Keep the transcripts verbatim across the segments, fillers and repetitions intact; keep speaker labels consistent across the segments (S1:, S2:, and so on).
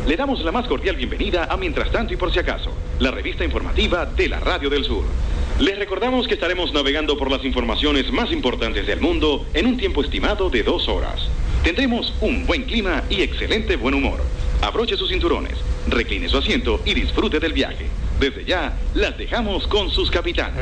S1: Le damos la más cordial bienvenida a Mientras Tanto y Por Si Acaso, la revista informativa de la Radio del Sur. Les recordamos que estaremos navegando por las informaciones más importantes del mundo en un tiempo estimado de dos horas. Tendremos un buen clima y excelente buen humor. Abroche sus cinturones, recline su asiento y disfrute del viaje. Desde ya, las dejamos con sus capitanes.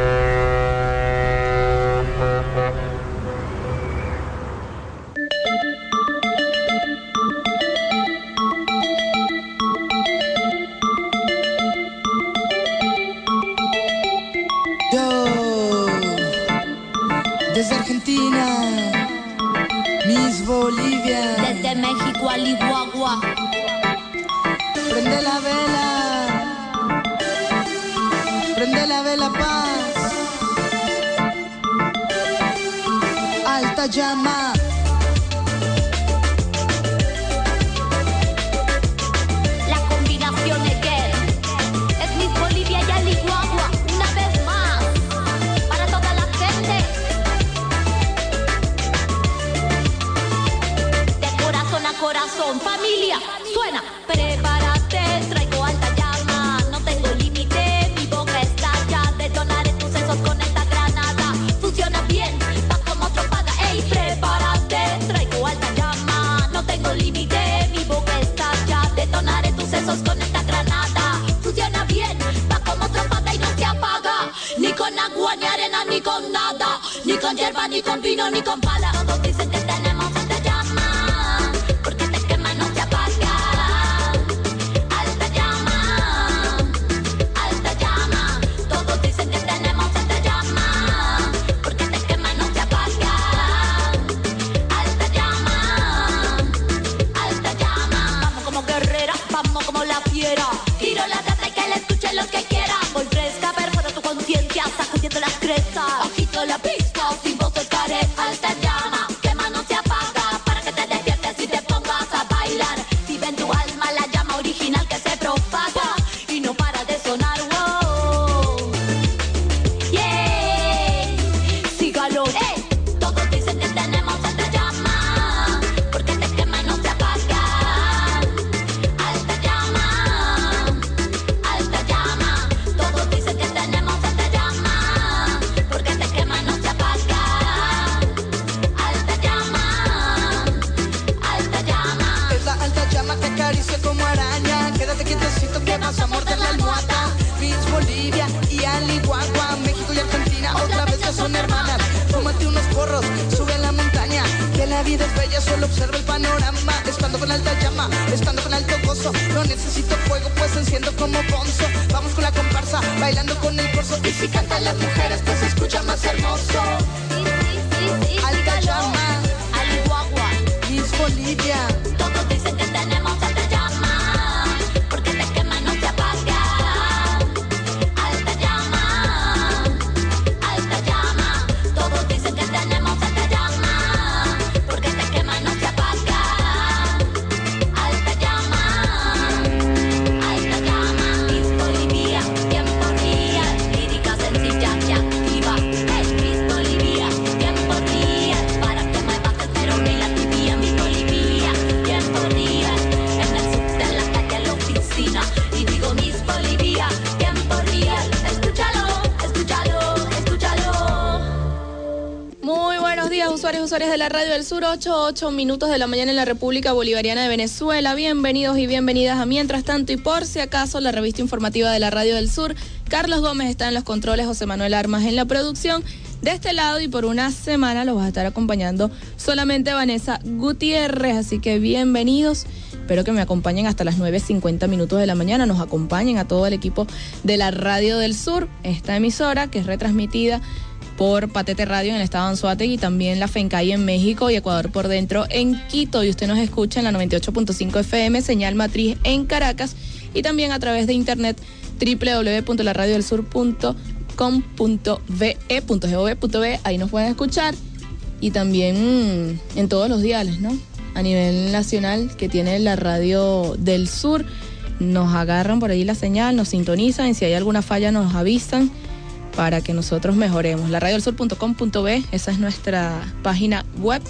S2: Desde Argentina, Miss Bolivia.
S3: Desde México al Iguagua.
S2: Prende la vela, prende la vela paz. Alta llama.
S3: La combinación es que es Miss Bolivia y al Iguagua. Una vez más, para toda la gente. Corazón, familia, suena. Prepárate, traigo alta llama. No tengo límite, mi boca estalla. Detonaré tus sesos con esta granada. Funciona bien, va como tropada. Ey, prepárate, traigo alta llama. No tengo límite, mi boca estalla. Detonaré tus sesos con esta granada. Funciona bien, va como tropada y no se apaga. Ni con agua, ni arena, ni con nada. Ni con hierba, ni con vino, ni con pala. Todos dicen que tenemos alta llama. Tiro la data y que la escuchen los que quieran. Voy fresca, perforo tu conciencia, sacudiendo las crestas. Ojito la pista, sin voz soltaré alta llama. Quema no se apaga, para que te despiertes y te pongas a bailar. Vive en tu alma la llama original que se propaga y no para de sonar, wow. Yeah, sígalo, hey. Todos dicen que tenemos alta llama, porque te quema y no se apaga.
S2: Vas a morder la almohada. Miss Bolivia y al Iguagua. México y Argentina otra vez ya son hermanas. Fúmate unos porros, sube a la montaña. Que la vida es bella, solo observa el panorama. Estando con alta llama, estando con alto gozo. No necesito fuego, pues enciendo como bonzo. Vamos con la comparsa, bailando con el corso. Y si cantan las mujeres, pues se escucha más hermoso.
S3: Sí, sí, sí, sí,
S2: alta
S3: sígalo.
S2: Llama,
S3: al Iguagua.
S2: Miss Bolivia.
S3: Todos dicen que tenemos alta llama.
S4: Usuarios, usuarias de la Radio del Sur, ocho, ocho minutos de la mañana en la República Bolivariana de Venezuela. Bienvenidos y bienvenidas a Mientras Tanto y Por Si Acaso, la revista informativa de la Radio del Sur. Carlos Gómez está en los controles, José Manuel Armas en la producción. De este lado y por una semana los va a estar acompañando solamente Vanessa Gutiérrez, así que bienvenidos. Espero que me acompañen hasta las nueve cincuenta minutos de la mañana. Nos acompañen a todo el equipo de la Radio del Sur, esta emisora que es retransmitida por Patete Radio en el estado de Anzoátegui y también la FENCAI en México y Ecuador por dentro en Quito. Y usted nos escucha en la noventa y ocho punto cinco F M, señal matriz en Caracas y también a través de internet doble u doble u doble u punto la radio del sur punto com punto ve punto gov punto be. Ahí nos pueden escuchar y también mmm, en todos los diales, ¿no? A nivel nacional que tiene la Radio del Sur. Nos agarran por ahí la señal, nos sintonizan y si hay alguna falla nos avisan para que nosotros mejoremos. la radio del sur punto com punto be, esa es nuestra página web,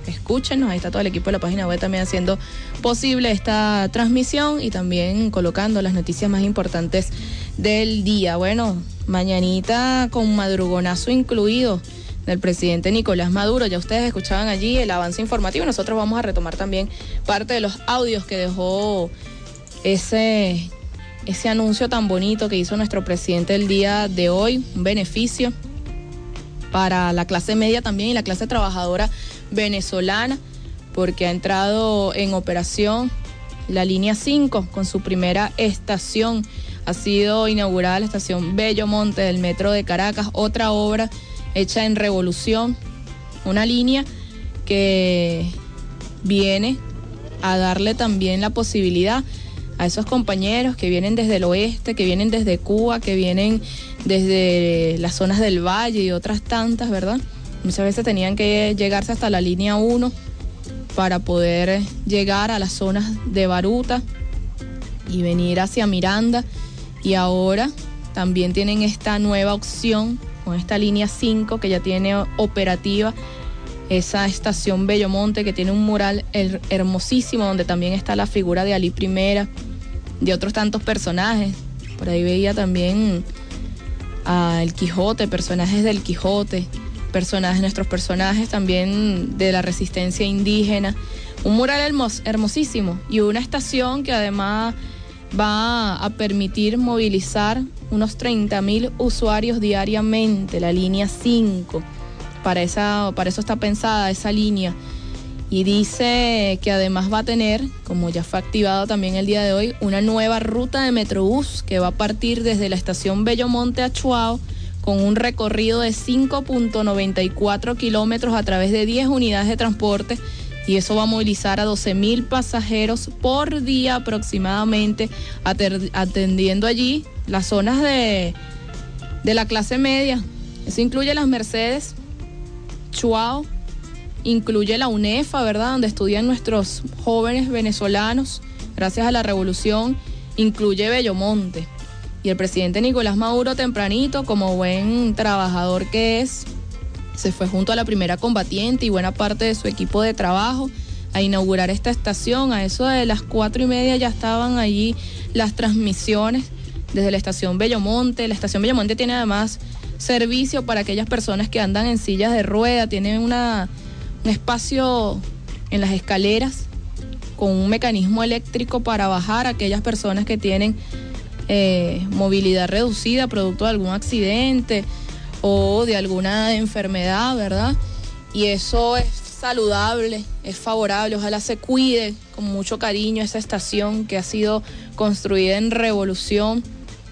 S4: escúchenos, ahí está todo el equipo de la página web también haciendo posible esta transmisión y también colocando las noticias más importantes del día. Bueno, mañanita con madrugonazo incluido del presidente Nicolás Maduro. Ya ustedes escuchaban allí el avance informativo. Nosotros vamos a retomar también parte de los audios que dejó ese, ese anuncio tan bonito que hizo nuestro presidente el día de hoy, un beneficio para la clase media también y la clase trabajadora venezolana, porque ha entrado en operación la línea cinco con su primera estación. Ha sido inaugurada la estación Bello Monte del Metro de Caracas, otra obra hecha en revolución, una línea que viene a darle también la posibilidad a esos compañeros que vienen desde el oeste, que vienen desde Cuba, que vienen desde las zonas del Valle y otras tantas, ¿verdad? Muchas veces tenían que llegarse hasta la línea uno para poder llegar a las zonas de Baruta y venir hacia Miranda, y ahora también tienen esta nueva opción con esta línea cinco que ya tiene operativa esa estación Bellomonte, que tiene un mural her- hermosísimo donde también está la figura de Alí Primera, de otros tantos personajes. Por ahí veía también a El Quijote, personajes del Quijote, personajes, nuestros personajes también de la resistencia indígena. Un mural hermos, hermosísimo y una estación que además va a permitir movilizar unos treinta mil usuarios diariamente, la línea cinco. Para, esa, para eso está pensada esa línea. Y dice que además va a tener, como ya fue activado también el día de hoy, una nueva ruta de Metrobús que va a partir desde la estación Bellomonte a Chuao, con un recorrido de cinco punto noventa y cuatro kilómetros a través de diez unidades de transporte, y eso va a movilizar a doce mil pasajeros por día aproximadamente, atendiendo allí las zonas de, de la clase media. Eso incluye las Mercedes, Chuao, incluye la UNEFA, ¿verdad?, donde estudian nuestros jóvenes venezolanos gracias a la revolución, incluye Bellomonte. Y el presidente Nicolás Maduro, tempranito, como buen trabajador que es, se fue junto a la primera combatiente y buena parte de su equipo de trabajo a inaugurar esta estación. A eso de las cuatro y media ya estaban allí las transmisiones desde la estación Bellomonte. La estación Bellomonte tiene además servicio para aquellas personas que andan en sillas de rueda, tiene una, un espacio en las escaleras con un mecanismo eléctrico para bajar a aquellas personas que tienen eh, movilidad reducida producto de algún accidente o de alguna enfermedad, ¿verdad? Y eso es saludable, es favorable. Ojalá se cuide con mucho cariño esa estación que ha sido construida en revolución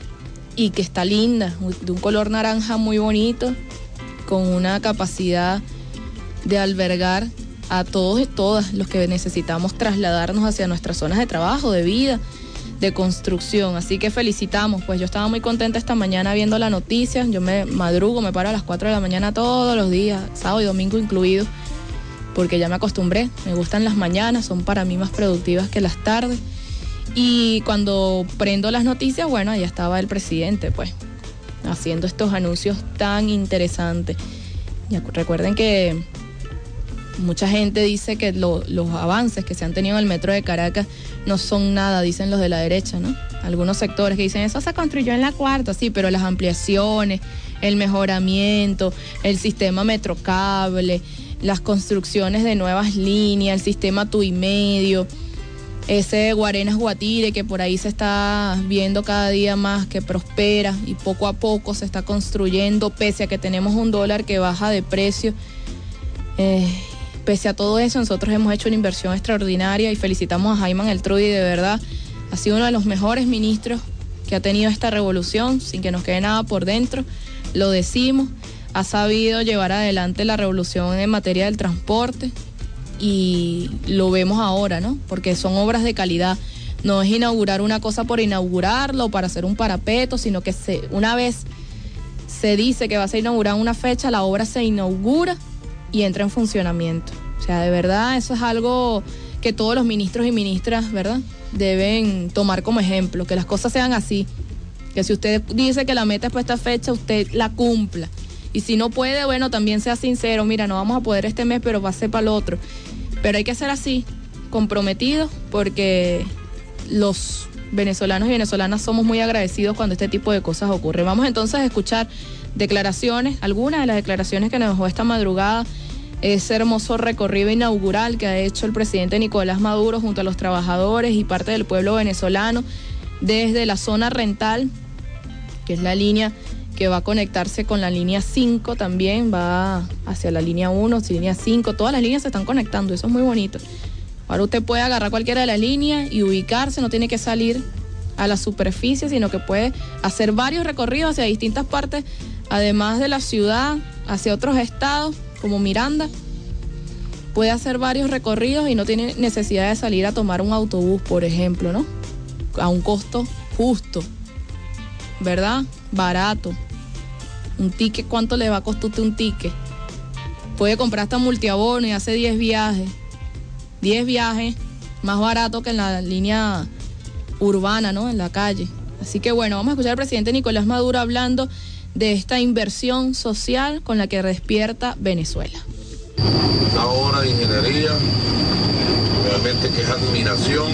S4: y que está linda, de un color naranja muy bonito, con una capacidad de albergar a todos y todas los que necesitamos trasladarnos hacia nuestras zonas de trabajo, de vida, de construcción. Así que felicitamos, pues yo estaba muy contenta esta mañana viendo la noticia. Yo me madrugo, me paro a las cuatro de la mañana todos los días, sábado y domingo incluido, porque ya me acostumbré, me gustan las mañanas, son para mí más productivas que las tardes. Y cuando prendo las noticias, bueno, ahí estaba el presidente, pues, haciendo estos anuncios tan interesantes. Ya recuerden que mucha gente dice que lo, los avances que se han tenido en el metro de Caracas no son nada, dicen los de la derecha, ¿no? Algunos sectores que dicen, eso se construyó en la cuarta, sí, pero las ampliaciones, el mejoramiento, el sistema Metrocable, las construcciones de nuevas líneas, el sistema Tu y Medio, ese Guarenas Guatire que por ahí se está viendo cada día más que prospera y poco a poco se está construyendo, pese a que tenemos un dólar que baja de precio. Eh, pese a todo eso, nosotros hemos hecho una inversión extraordinaria y felicitamos a Jaime Eltrudi, de verdad, ha sido uno de los mejores ministros que ha tenido esta revolución, sin que nos quede nada por dentro, lo decimos, ha sabido llevar adelante la revolución en materia del transporte y lo vemos ahora, ¿no? Porque son obras de calidad, no es inaugurar una cosa por inaugurarlo o para hacer un parapeto, sino que se, una vez se dice que va a ser inaugurada una fecha, la obra se inaugura y entra en funcionamiento. O sea, de verdad, eso es algo que todos los ministros y ministras, ¿verdad?, deben tomar como ejemplo, que las cosas sean así, que si usted dice que la meta es para esta fecha, usted la cumpla Y si no puede, bueno, también sea sincero, mira, no vamos a poder este mes, pero va a ser para el otro. Pero hay que ser así, comprometidos, porque los venezolanos y venezolanas somos muy agradecidos cuando este tipo de cosas ocurren. Vamos entonces a escuchar declaraciones, algunas de las declaraciones que nos dejó esta madrugada, ese hermoso recorrido inaugural que ha hecho el presidente Nicolás Maduro junto a los trabajadores y parte del pueblo venezolano desde la zona rental, que es la línea que va a conectarse con la línea cinco también, va hacia la línea uno, línea cinco, todas las líneas se están conectando, eso es muy bonito. Ahora usted puede agarrar cualquiera de las líneas y ubicarse, no tiene que salir a la superficie, sino que puede hacer varios recorridos hacia distintas partes, además de la ciudad, hacia otros estados, como Miranda. Puede hacer varios recorridos y no tiene necesidad de salir a tomar un autobús, por ejemplo, ¿no? A un costo justo, ¿verdad? Barato. Un ticket, ¿cuánto le va a costar usted un ticket? Puede comprar hasta multiabono y hace diez viajes. diez viajes, más barato que en la línea urbana, ¿no? En la calle. Así que bueno, vamos a escuchar al presidente Nicolás Maduro hablando de esta inversión social con la que despierta Venezuela.
S5: Una obra de ingeniería, realmente que es admiración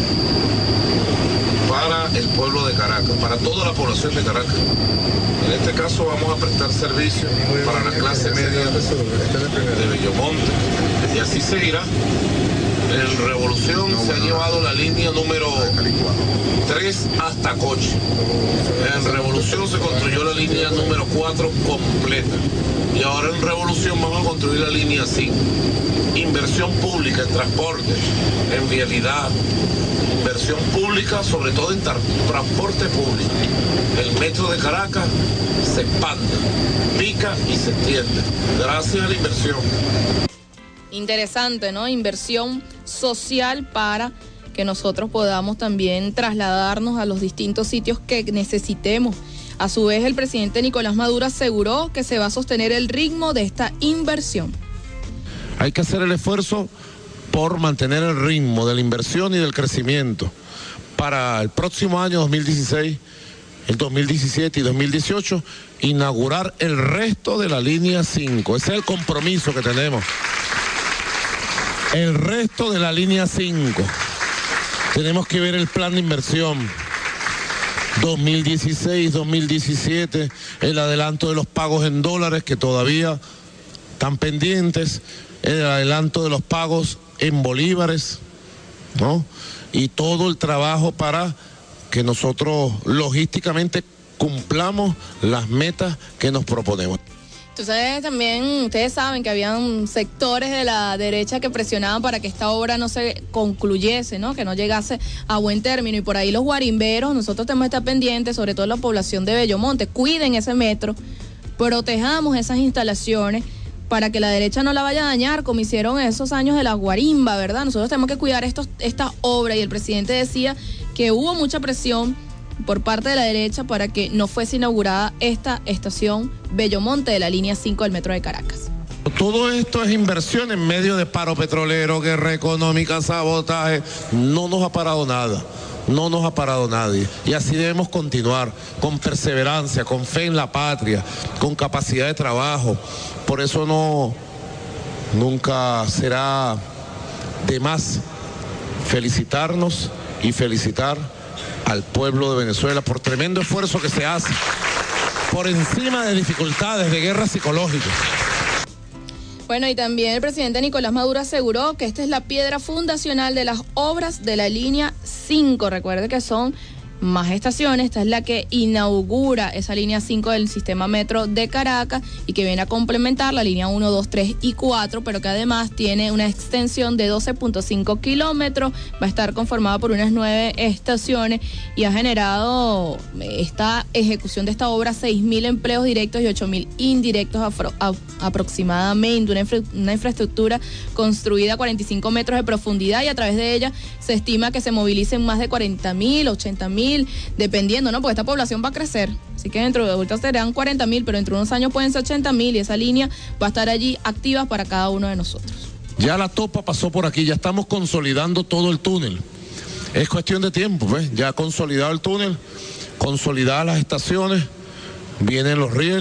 S5: para el pueblo de Caracas, para toda la población de Caracas. En este caso vamos a prestar servicio para la clase media de Bellomonte, y así seguirá. En Revolución se ha llevado la línea número tres hasta Coche. En Revolución se construyó la línea número cuatro completa. Y ahora en Revolución vamos a construir la línea cinco. Inversión pública en transporte, en vialidad. Inversión pública sobre todo en tra- transporte público. El metro de Caracas se expande, pica y se extiende. Gracias a la inversión.
S4: Interesante, ¿no? Inversión social para que nosotros podamos también trasladarnos a los distintos sitios que necesitemos. A su vez, el presidente Nicolás Maduro aseguró que se va a sostener el ritmo de esta inversión.
S5: Hay que hacer el esfuerzo por mantener el ritmo de la inversión y del crecimiento. Para el próximo año dos mil dieciséis, el dos mil diecisiete y dos mil dieciocho, inaugurar el resto de la línea cinco. Ese es el compromiso que tenemos. El resto de la línea cinco. Tenemos que ver el plan de inversión dos mil dieciséis, dos mil diecisiete, el adelanto de los pagos en dólares que todavía están pendientes, el adelanto de los pagos en bolívares, ¿no? Y todo el trabajo para que nosotros logísticamente cumplamos las metas que nos proponemos.
S4: Entonces también, ustedes saben que habían sectores de la derecha que presionaban para que esta obra no se concluyese, ¿no? Que no llegase a buen término. Y por ahí los guarimberos, nosotros tenemos que estar pendientes, sobre todo la población de Bellomonte. Cuiden ese metro, protejamos esas instalaciones para que la derecha no la vaya a dañar, como hicieron esos años de la guarimba, ¿verdad? Nosotros tenemos que cuidar estos, esta obra, y el presidente decía que hubo mucha presión por parte de la derecha para que no fuese inaugurada esta estación Bellomonte de la línea cinco del metro de Caracas.
S5: Todo esto es inversión en medio de paro petrolero, guerra económica, sabotaje. No nos ha parado nada, no nos ha parado nadie. Y así debemos continuar, con perseverancia, con fe en la patria, con capacidad de trabajo. Por eso no, nunca será de más felicitarnos y felicitar al pueblo de Venezuela por tremendo esfuerzo que se hace, por encima de dificultades, de guerra psicológica.
S4: Bueno, y también el presidente Nicolás Maduro aseguró que esta es la piedra fundacional de las obras de la línea cinco. Recuerde que son más estaciones, esta es la que inaugura esa línea cinco del sistema metro de Caracas y que viene a complementar la línea uno, dos, tres y cuatro, pero que además tiene una extensión de doce punto cinco kilómetros, va a estar conformada por unas nueve estaciones y ha generado esta ejecución de esta obra seis mil empleos directos y ocho mil indirectos afro, a, aproximadamente, una, infra, una infraestructura construida a cuarenta y cinco metros de profundidad y a través de ella se estima que se movilicen más de cuarenta mil, ochenta mil, dependiendo, ¿no? Porque esta población va a crecer. Así que dentro de ahorita serán cuarenta mil, pero dentro de unos años pueden ser ochenta mil y esa línea va a estar allí activa para cada uno de nosotros.
S5: Ya la topa pasó por aquí, ya estamos consolidando todo el túnel. Es cuestión de tiempo, ¿ves? Ya consolidado el túnel, consolidadas las estaciones, vienen los rieles,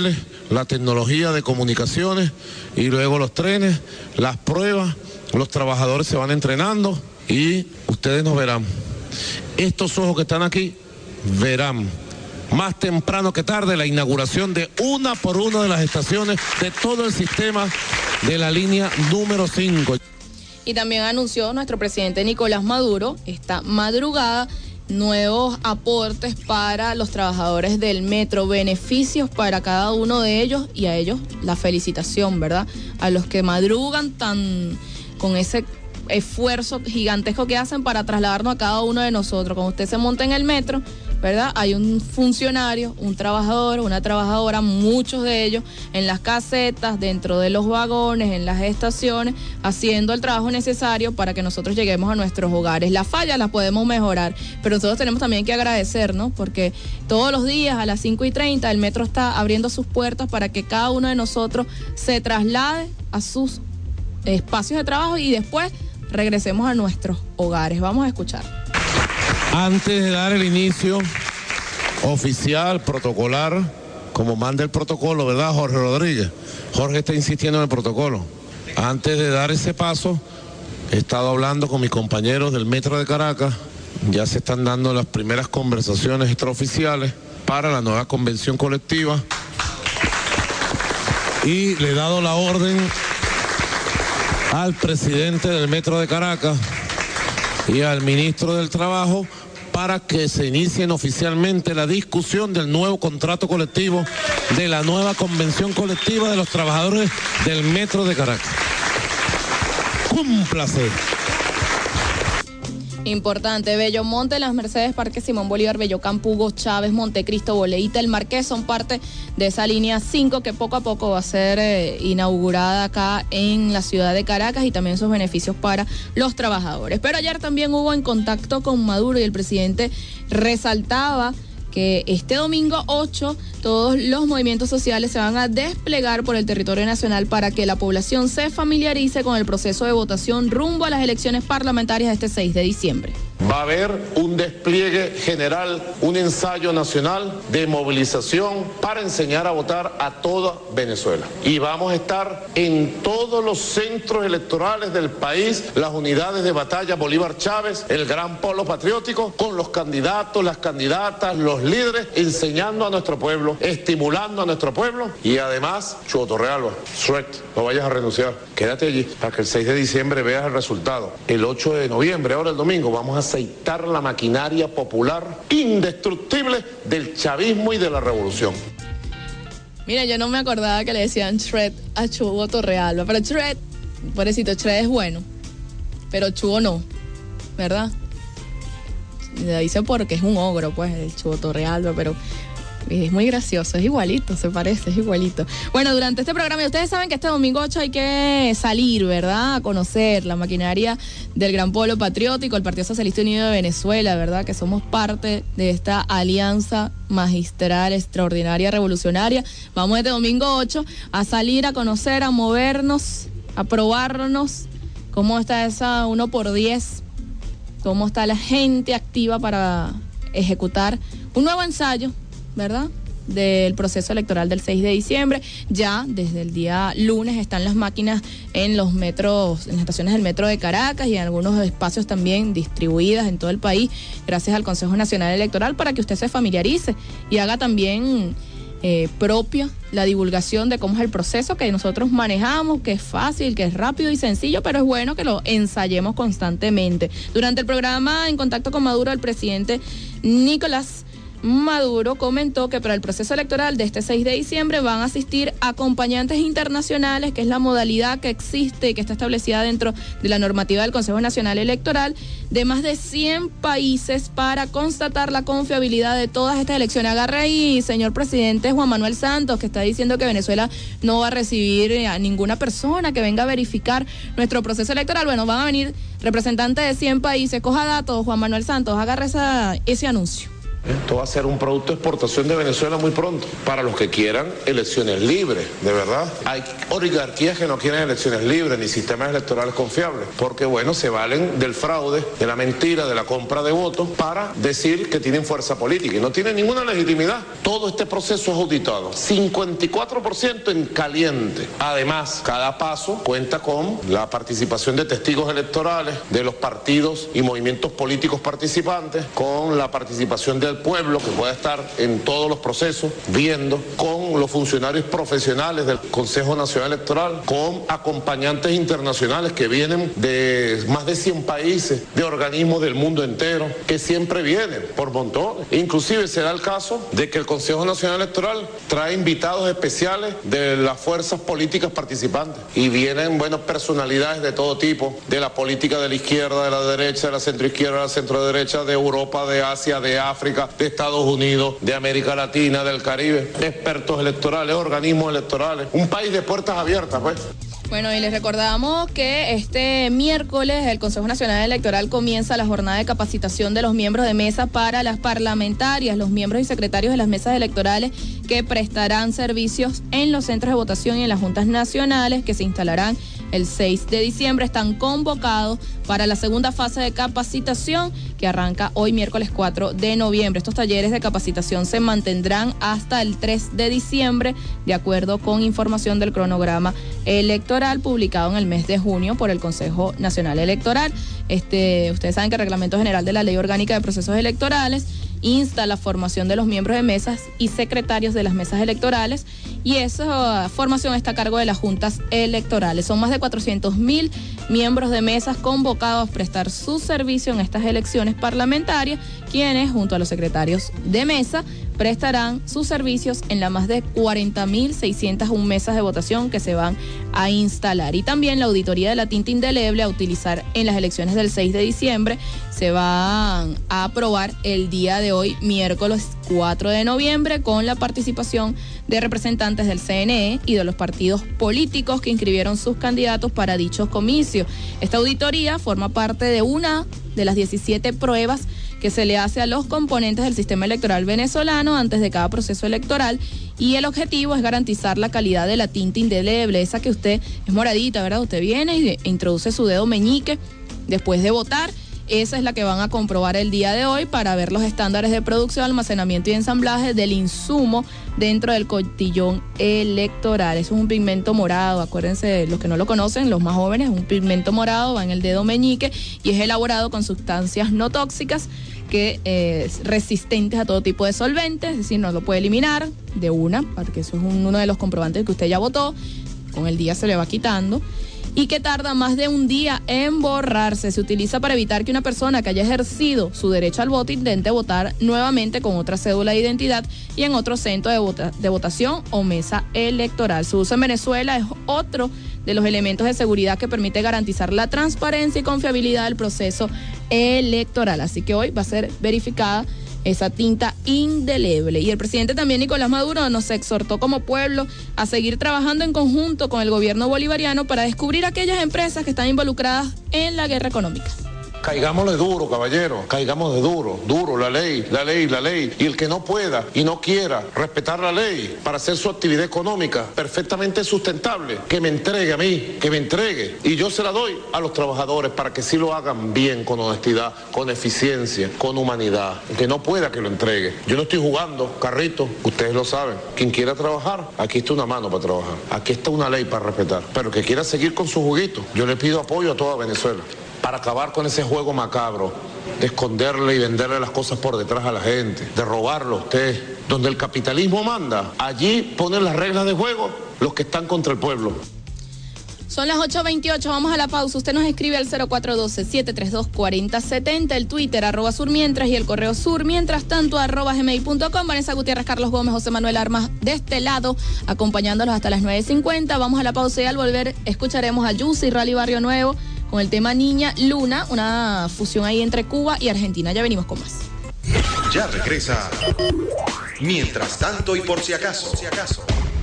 S5: la tecnología de comunicaciones y luego los trenes, las pruebas, los trabajadores se van entrenando y ustedes nos verán. Estos ojos que están aquí verán más temprano que tarde la inauguración de una por una de las estaciones de todo el sistema de la línea número cinco.
S4: Y también anunció nuestro presidente Nicolás Maduro esta madrugada nuevos aportes para los trabajadores del metro, beneficios para cada uno de ellos, y a ellos la felicitación, ¿verdad? A los que madrugan tan con ese esfuerzo gigantesco que hacen para trasladarnos a cada uno de nosotros. Cuando usted se monta en el metro, ¿verdad? Hay un funcionario, un trabajador, una trabajadora, muchos de ellos en las casetas, dentro de los vagones, en las estaciones, haciendo el trabajo necesario para que nosotros lleguemos a nuestros hogares. Las fallas las podemos mejorar, pero nosotros tenemos también que agradecer, ¿no? Porque todos los días a las cinco y treinta el metro está abriendo sus puertas para que cada uno de nosotros se traslade a sus espacios de trabajo y después regresemos a nuestros hogares. Vamos a escuchar.
S5: Antes de dar el inicio oficial, protocolar, como manda el protocolo, ¿verdad, Jorge Rodríguez? Jorge está insistiendo en el protocolo. Antes de dar ese paso, he estado hablando con mis compañeros del Metro de Caracas. Ya se están dando las primeras conversaciones extraoficiales para la nueva convención colectiva. Y le he dado la orden al presidente del Metro de Caracas y al ministro del Trabajo para que se inicien oficialmente la discusión del nuevo contrato colectivo, de la nueva convención colectiva de los trabajadores del Metro de Caracas. ¡Cúmplase!
S4: Importante, Bellomonte, Las Mercedes, Parque Simón Bolívar, Bellocampo, Hugo Chávez, Montecristo, Boleíta, El Marqués son parte de esa línea cinco que poco a poco va a ser eh, inaugurada acá en la ciudad de Caracas, y también sus beneficios para los trabajadores. Pero ayer también hubo en contacto con Maduro y el presidente resaltaba que este domingo ocho todos los movimientos sociales se van a desplegar por el territorio nacional para que la población se familiarice con el proceso de votación rumbo a las elecciones parlamentarias de este seis de diciembre.
S5: Va a haber un despliegue general, un ensayo nacional de movilización para enseñar a votar a toda Venezuela. Y vamos a estar en todos los centros electorales del país, las unidades de batalla Bolívar Chávez, el gran polo patriótico, con los candidatos, las candidatas, los líderes, enseñando a nuestro pueblo, estimulando a nuestro pueblo. Y además, Chugo Torrealba, suerte, no vayas a renunciar, quédate allí para que el seis de diciembre veas el resultado. El ocho de noviembre, ahora el domingo, vamos a aceitar la maquinaria popular indestructible del chavismo y de la revolución.
S4: Mira, yo no me acordaba que le decían Shred a Chugo Torrealba, pero Shred, pobrecito, Shred es bueno, pero Chugo no, ¿verdad? Le dice porque es un ogro, pues, el Chugo Torrealba, pero es muy gracioso, es igualito, se parece, es igualito. Bueno, durante este programa, ustedes saben que este domingo ocho hay que salir, ¿verdad? A conocer la maquinaria del Gran Polo Patriótico, el Partido Socialista Unido de Venezuela, ¿verdad? Que somos parte de esta alianza magistral, extraordinaria, revolucionaria. Vamos este domingo ocho a salir, a conocer, a movernos, a probarnos cómo está esa uno por diez, cómo está la gente activa para ejecutar un nuevo ensayo, ¿verdad?, del proceso electoral del seis de diciembre. Ya desde el día lunes están las máquinas en los metros, en las estaciones del metro de Caracas y en algunos espacios también distribuidas en todo el país, gracias al Consejo Nacional Electoral, para que usted se familiarice y haga también eh, propia la divulgación de cómo es el proceso que nosotros manejamos, que es fácil, que es rápido y sencillo, pero es bueno que lo ensayemos constantemente. Durante el programa En Contacto con Maduro, el presidente Nicolás Maduro comentó que para el proceso electoral de este seis de diciembre van a asistir acompañantes internacionales, que es la modalidad que existe y que está establecida dentro de la normativa del Consejo Nacional Electoral, de más de cien países para constatar la confiabilidad de todas estas elecciones. Agarre ahí, señor presidente Juan Manuel Santos, que está diciendo que Venezuela no va a recibir a ninguna persona que venga a verificar nuestro proceso electoral. Bueno, van a venir representantes de cien países. Coja datos, Juan Manuel Santos, agarre esa, ese anuncio.
S5: Esto va a ser un producto de exportación de Venezuela muy pronto, para los que quieran elecciones libres, de verdad. Hay oligarquías que no quieren elecciones libres ni sistemas electorales confiables, porque bueno, se valen del fraude, de la mentira, de la compra de votos para decir que tienen fuerza política y no tienen ninguna legitimidad. Todo este proceso es auditado, cincuenta y cuatro por ciento en caliente. Además, cada paso cuenta con la participación de testigos electorales, de los partidos y movimientos políticos participantes, con la participación del pueblo que pueda estar en todos los procesos viendo, con los funcionarios profesionales del Consejo Nacional Electoral, con acompañantes internacionales que vienen de más de cien países, de organismos del mundo entero, que siempre vienen por montones. Inclusive se da el caso de que el Consejo Nacional Electoral trae invitados especiales de las fuerzas políticas participantes y vienen, bueno, personalidades de todo tipo, de la política de la izquierda, de la derecha, de la centroizquierda, de la centroderecha, de Europa, de Asia, de África, de Estados Unidos, de América Latina, del Caribe, expertos electorales, organismos electorales, un país de puertas abiertas, pues.
S4: Bueno, y les recordamos que este miércoles el Consejo Nacional Electoral comienza la jornada de capacitación de los miembros de mesa para las parlamentarias, los miembros y secretarios de las mesas electorales que prestarán servicios en los centros de votación y en las juntas nacionales que se instalarán el seis de diciembre. Están convocados para la segunda fase de capacitación que arranca hoy miércoles cuatro de noviembre. Estos talleres de capacitación se mantendrán hasta el tres de diciembre, de acuerdo con información del cronograma electoral publicado en el mes de junio por el Consejo Nacional Electoral. Este, ustedes saben que el Reglamento General de la Ley Orgánica de Procesos Electorales insta la formación de los miembros de mesas y secretarios de las mesas electorales, y esa formación está a cargo de las juntas electorales. Son más de cuatrocientos mil miembros de mesas convocados a prestar su servicio en estas elecciones parlamentarias, quienes, junto a los secretarios de mesa, prestarán sus servicios en las más de cuarenta mil seiscientas una mesas de votación que se van a instalar. Y también la auditoría de la tinta indeleble a utilizar en las elecciones del seis de diciembre se van a aprobar el día de hoy, miércoles cuatro de noviembre, con la participación de representantes del C N E y de los partidos políticos que inscribieron sus candidatos para dichos comicios. Esta auditoría forma parte de una de las diecisiete pruebas que se le hace a los componentes del sistema electoral venezolano antes de cada proceso electoral, y el objetivo es garantizar la calidad de la tinta indeleble, esa que usted es moradita, ¿verdad? Usted viene y introduce su dedo meñique después de votar. Esa es la que van a comprobar el día de hoy para ver los estándares de producción, almacenamiento y ensamblaje del insumo dentro del cotillón electoral. Eso es un pigmento morado, acuérdense, los que no lo conocen, los más jóvenes, un pigmento morado, va en el dedo meñique y es elaborado con sustancias no tóxicas que eh, resistentes a todo tipo de solventes, es decir, no lo puede eliminar de una, porque eso es un, uno de los comprobantes que usted ya votó, con el día se le va quitando, y que tarda más de un día en borrarse. Se utiliza para evitar que una persona que haya ejercido su derecho al voto intente votar nuevamente con otra cédula de identidad y en otro centro de, vota- de votación o mesa electoral. Su uso en Venezuela es otro de los elementos de seguridad que permite garantizar la transparencia y confiabilidad del proceso electoral. Así que hoy va a ser verificada esa tinta indeleble. Y el presidente también, Nicolás Maduro, nos exhortó como pueblo a seguir trabajando en conjunto con el gobierno bolivariano para descubrir aquellas empresas que están involucradas en la guerra económica.
S5: Caigámosle duro, caballero, caigamos de duro, duro, la ley, la ley, la ley. Y el que no pueda y no quiera respetar la ley para hacer su actividad económica perfectamente sustentable, que me entregue a mí, que me entregue. Y yo se la doy a los trabajadores para que sí lo hagan bien, con honestidad, con eficiencia, con humanidad. El que no pueda, que lo entregue. Yo no estoy jugando, carrito, ustedes lo saben. Quien quiera trabajar, aquí está una mano para trabajar. Aquí está una ley para respetar. Pero el que quiera seguir con su juguito, yo le pido apoyo a toda Venezuela para acabar con ese juego macabro de esconderle y venderle las cosas por detrás a la gente, de robarlo a usted. Donde el capitalismo manda, allí ponen las reglas de juego los que están contra el pueblo.
S4: Son las ocho veintiocho, vamos a la pausa. Usted nos escribe al cero cuatro uno dos, siete tres dos, cuatro cero siete cero, el Twitter arroba surmientras y el correo surmientras tanto arroba gmail punto com. Vanessa Gutiérrez, Carlos Gómez, José Manuel Armas de este lado, acompañándolos hasta las nueve cincuenta. Vamos a la pausa y al volver escucharemos a Juicy, Rally Barrio Nuevo, con el tema Niña Luna, una fusión ahí entre Cuba y Argentina. Ya venimos con más.
S6: Ya regresa. Mientras tanto y por si acaso. Por si acaso.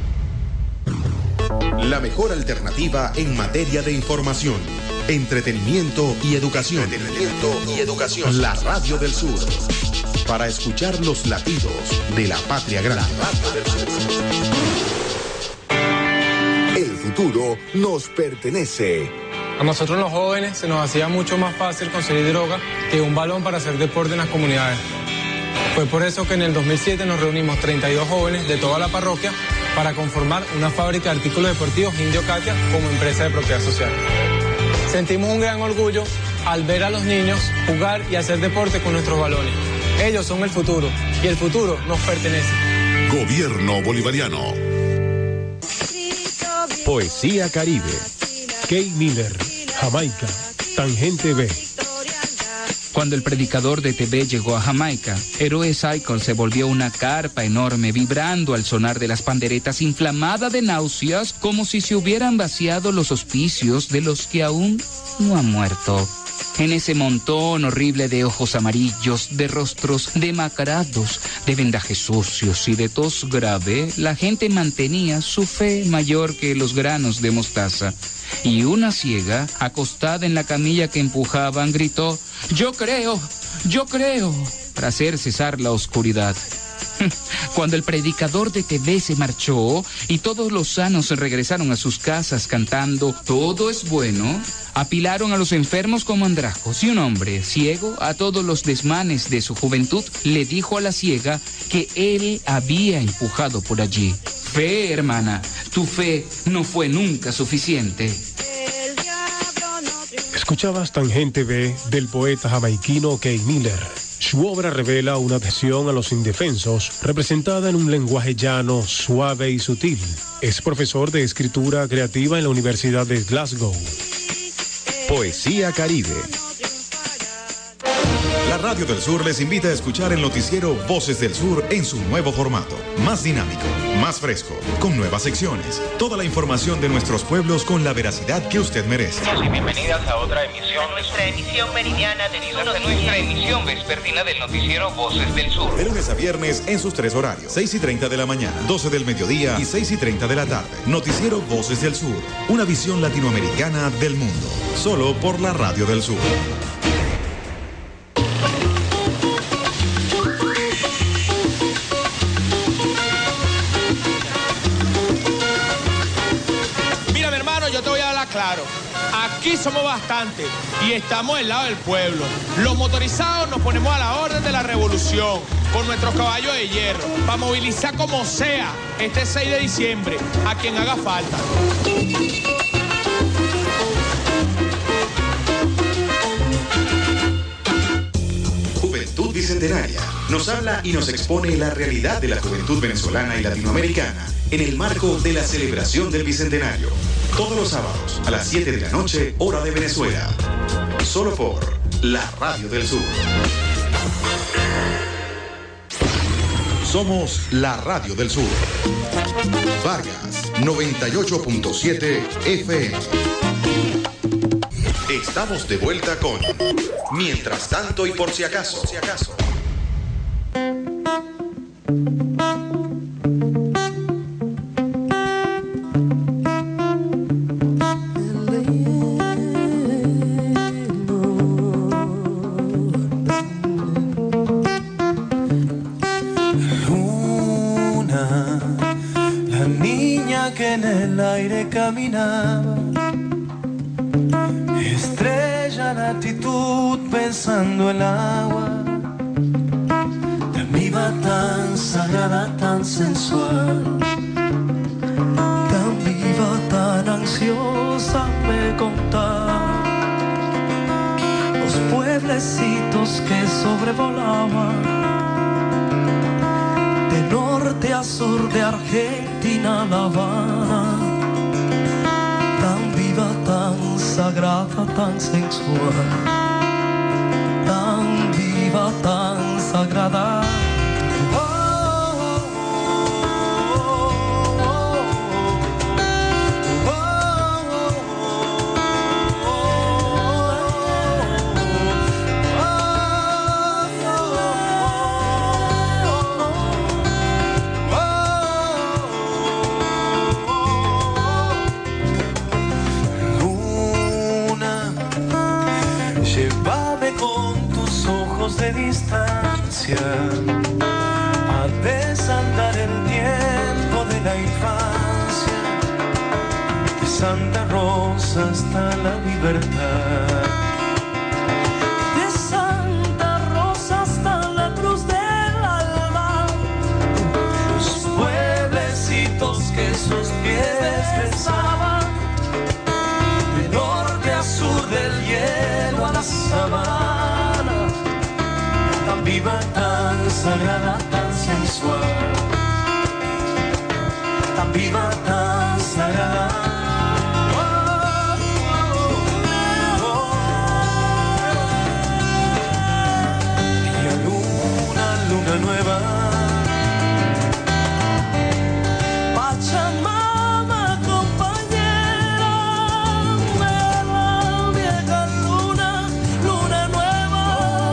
S6: La mejor alternativa en materia de información, entretenimiento y educación. Entretenimiento y educación. La Radio del Sur. para escuchar los latidos de la patria grande.
S7: El futuro nos pertenece.
S8: A nosotros los jóvenes se nos hacía mucho más fácil conseguir droga que un balón para hacer deporte en las comunidades. Fue por eso que en el dos mil siete nos reunimos treinta y dos jóvenes de toda la parroquia para conformar una fábrica de artículos deportivos Indio Katia como empresa de propiedad social. Sentimos un gran orgullo al ver a los niños jugar y hacer deporte con nuestros balones. Ellos son el futuro y el futuro nos pertenece.
S9: Gobierno Bolivariano.
S10: Poesía Caribe. Kay Miller, Jamaica, Tangente B.
S11: Cuando el predicador de T V llegó a Jamaica, Héroe Cycle se volvió una carpa enorme vibrando al sonar de las panderetas, inflamada de náuseas como si se hubieran vaciado los hospicios de los que aún no han muerto. En ese montón horrible de ojos amarillos, de rostros demacrados, de vendajes sucios y de tos grave, la gente mantenía su fe mayor que los granos de mostaza. Y una ciega, acostada en la camilla que empujaban, gritó: «Yo creo, yo creo», para hacer cesar la oscuridad. Cuando el predicador de T V se marchó y todos los sanos regresaron a sus casas cantando «Todo es bueno», apilaron a los enfermos como andrajos, y un hombre ciego, a todos los desmanes de su juventud, le dijo a la ciega que él había empujado por allí. Fe, hermana, tu fe no fue nunca suficiente.
S10: Escuchabas Tangente B del poeta jamaiquino Kay Miller. Su obra revela una adhesión a los indefensos, representada en un lenguaje llano, suave y sutil. Es profesor de escritura creativa en la Universidad de Glasgow.
S6: Poesía Caribe. La Radio del Sur les invita a escuchar el noticiero Voces del Sur en su nuevo formato. Más dinámico, más fresco, con nuevas secciones. Toda la información de nuestros pueblos con la veracidad que usted merece.
S12: Y bienvenidas a otra emisión. Nuestra emisión meridiana del nuestra emisión vespertina del noticiero Voces del Sur.
S6: De lunes a viernes en sus tres horarios. seis y treinta de la mañana, doce del mediodía y seis y treinta de la tarde. Noticiero Voces del Sur. Una visión latinoamericana del mundo. Solo por la Radio del Sur.
S13: Claro, aquí somos bastantes y estamos del lado del pueblo. Los motorizados nos ponemos a la orden de la revolución con nuestros caballos de hierro para movilizar como sea este seis de diciembre a quien haga falta.
S6: Juventud Bicentenaria nos habla y nos expone la realidad de la juventud venezolana y latinoamericana en el marco de la celebración del Bicentenario. Todos los sábados a las siete de la noche, hora de Venezuela. Solo por la Radio del Sur. Somos la Radio del Sur. Vargas, noventa y ocho punto siete F M. Estamos de vuelta con Mientras tanto y por si acaso. Por si acaso.
S14: Caminaba, estrella en actitud pensando el agua, tan viva, tan sagrada, tan sensual, tan viva, tan ansiosa me contaba los pueblecitos que sobrevolaban, de norte a sur, de Argentina a La Habana. Tan sagrada, tan sensual, tan viva, tan sagrada. De distancia distancia, a desandar el tiempo de la infancia, de Santa Rosa hasta la libertad, de Santa Rosa hasta la Cruz del Alba, los pueblecitos que sus pies besaban, de norte a sur del hielo a la sabana, tan viva, tan sagrada, tan sensual, tan viva, tan sagrada. Día, luna, luna nueva, Pachamama compañera de la vieja luna, luna nueva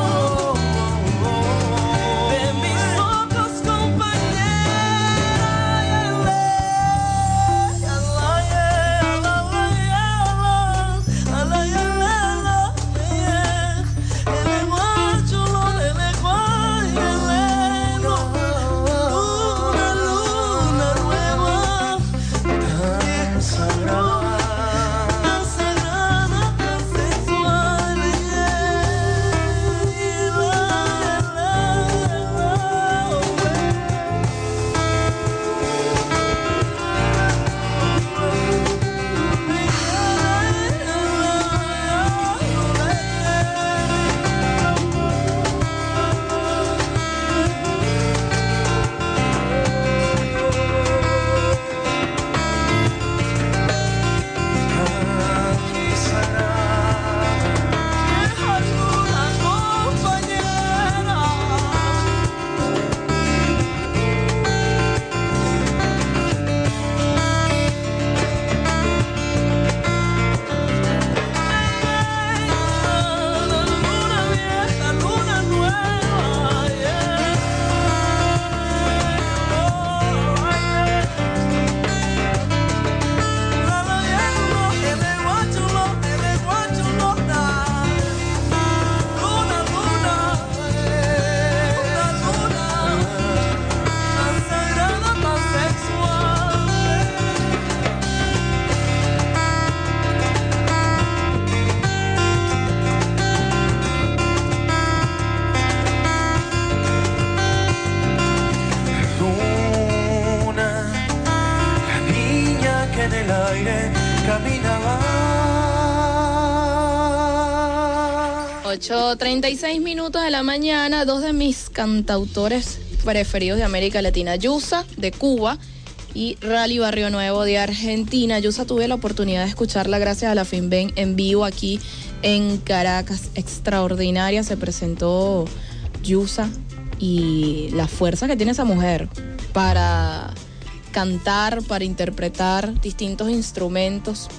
S14: de mis ojos
S4: ocho treinta y seis minutos de la mañana, dos de mis cantautores preferidos de América Latina, Yusa de Cuba y Rally Barrio Nuevo de Argentina. Yusa, tuve la oportunidad de escucharla gracias a la FinVen en vivo aquí en Caracas. Extraordinaria se presentó Yusa y la fuerza que tiene esa mujer para cantar, para interpretar distintos instrumentos.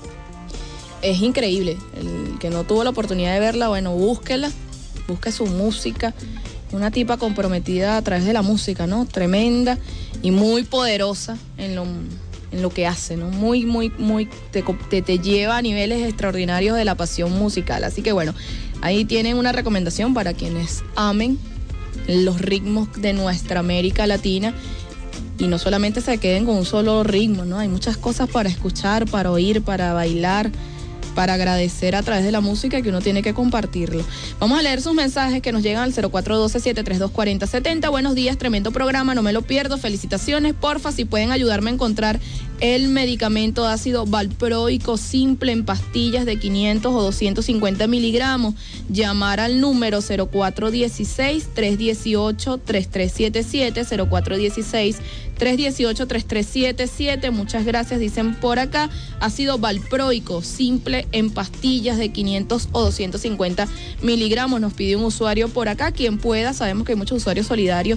S4: Es increíble. El que no tuvo la oportunidad de verla, bueno, búsquela, busque su música. Una tipa comprometida a través de la música, ¿no? Tremenda y muy poderosa en lo, en lo que hace, ¿no? Muy, muy, muy, te, te, te lleva a niveles extraordinarios de la pasión musical. Así que bueno, ahí tienen una recomendación para quienes amen los ritmos de nuestra América Latina y no solamente se queden con un solo ritmo, ¿no? Hay muchas cosas para escuchar, para oír, para bailar, para agradecer a través de la música, que uno tiene que compartirlo. Vamos a leer sus mensajes que nos llegan al cero cuatro uno dos, siete tres dos, cuatro cero siete cero. Buenos días, tremendo programa, no me lo pierdo, felicitaciones. Porfa, si pueden ayudarme a encontrar el medicamento ácido valproico simple en pastillas de quinientos o doscientos cincuenta miligramos, llamar al número cero cuatro uno seis, tres uno ocho, tres tres siete siete, cero cuatro uno seis, tres uno ocho, tres tres siete siete. Muchas gracias, dicen por acá. Ácido valproico simple en pastillas de quinientos o doscientos cincuenta miligramos, nos pide un usuario por acá. Quien pueda, sabemos que hay muchos usuarios solidarios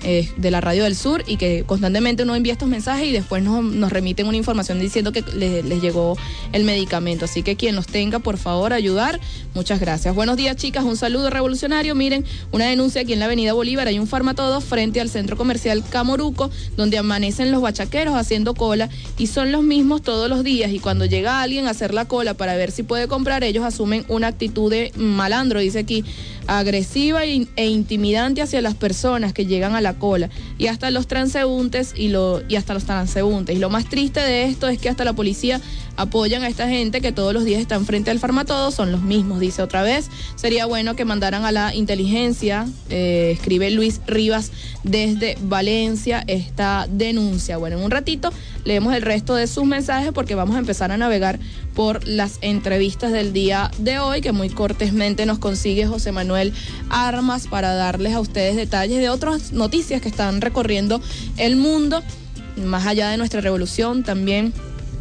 S4: eh, de la Radio del Sur, y que constantemente uno envía estos mensajes y después nos, nos remiten una información diciendo que les, les llegó el medicamento. Así que quien los tenga, por favor, ayudar. Muchas gracias. Buenos días, chicas. Un saludo revolucionario. Miren, una denuncia aquí en la avenida Bolívar. Hay un Farmatodo frente al centro comercial Camoruco, donde amanecen los bachaqueros haciendo cola, y son los mismos todos los días, y cuando llega alguien a hacer la cola para ver si puede comprar, ellos asumen una actitud de malandro, dice aquí, agresiva e intimidante hacia las personas que llegan a la cola, y hasta los transeúntes y lo y hasta los transeúntes. Y lo más triste de esto es que hasta la policía apoyan a esta gente que todos los días están frente al Farmatodo, son los mismos, dice otra vez. Sería bueno que mandaran a la inteligencia, eh, escribe Luis Rivas desde Valencia, esta denuncia. Bueno, en un ratito leemos el resto de sus mensajes, porque vamos a empezar a navegar por las entrevistas del día de hoy, que muy cortésmente nos consigue José Manuel Armas para darles a ustedes detalles de otras noticias que están recorriendo el mundo. Más allá de nuestra revolución, también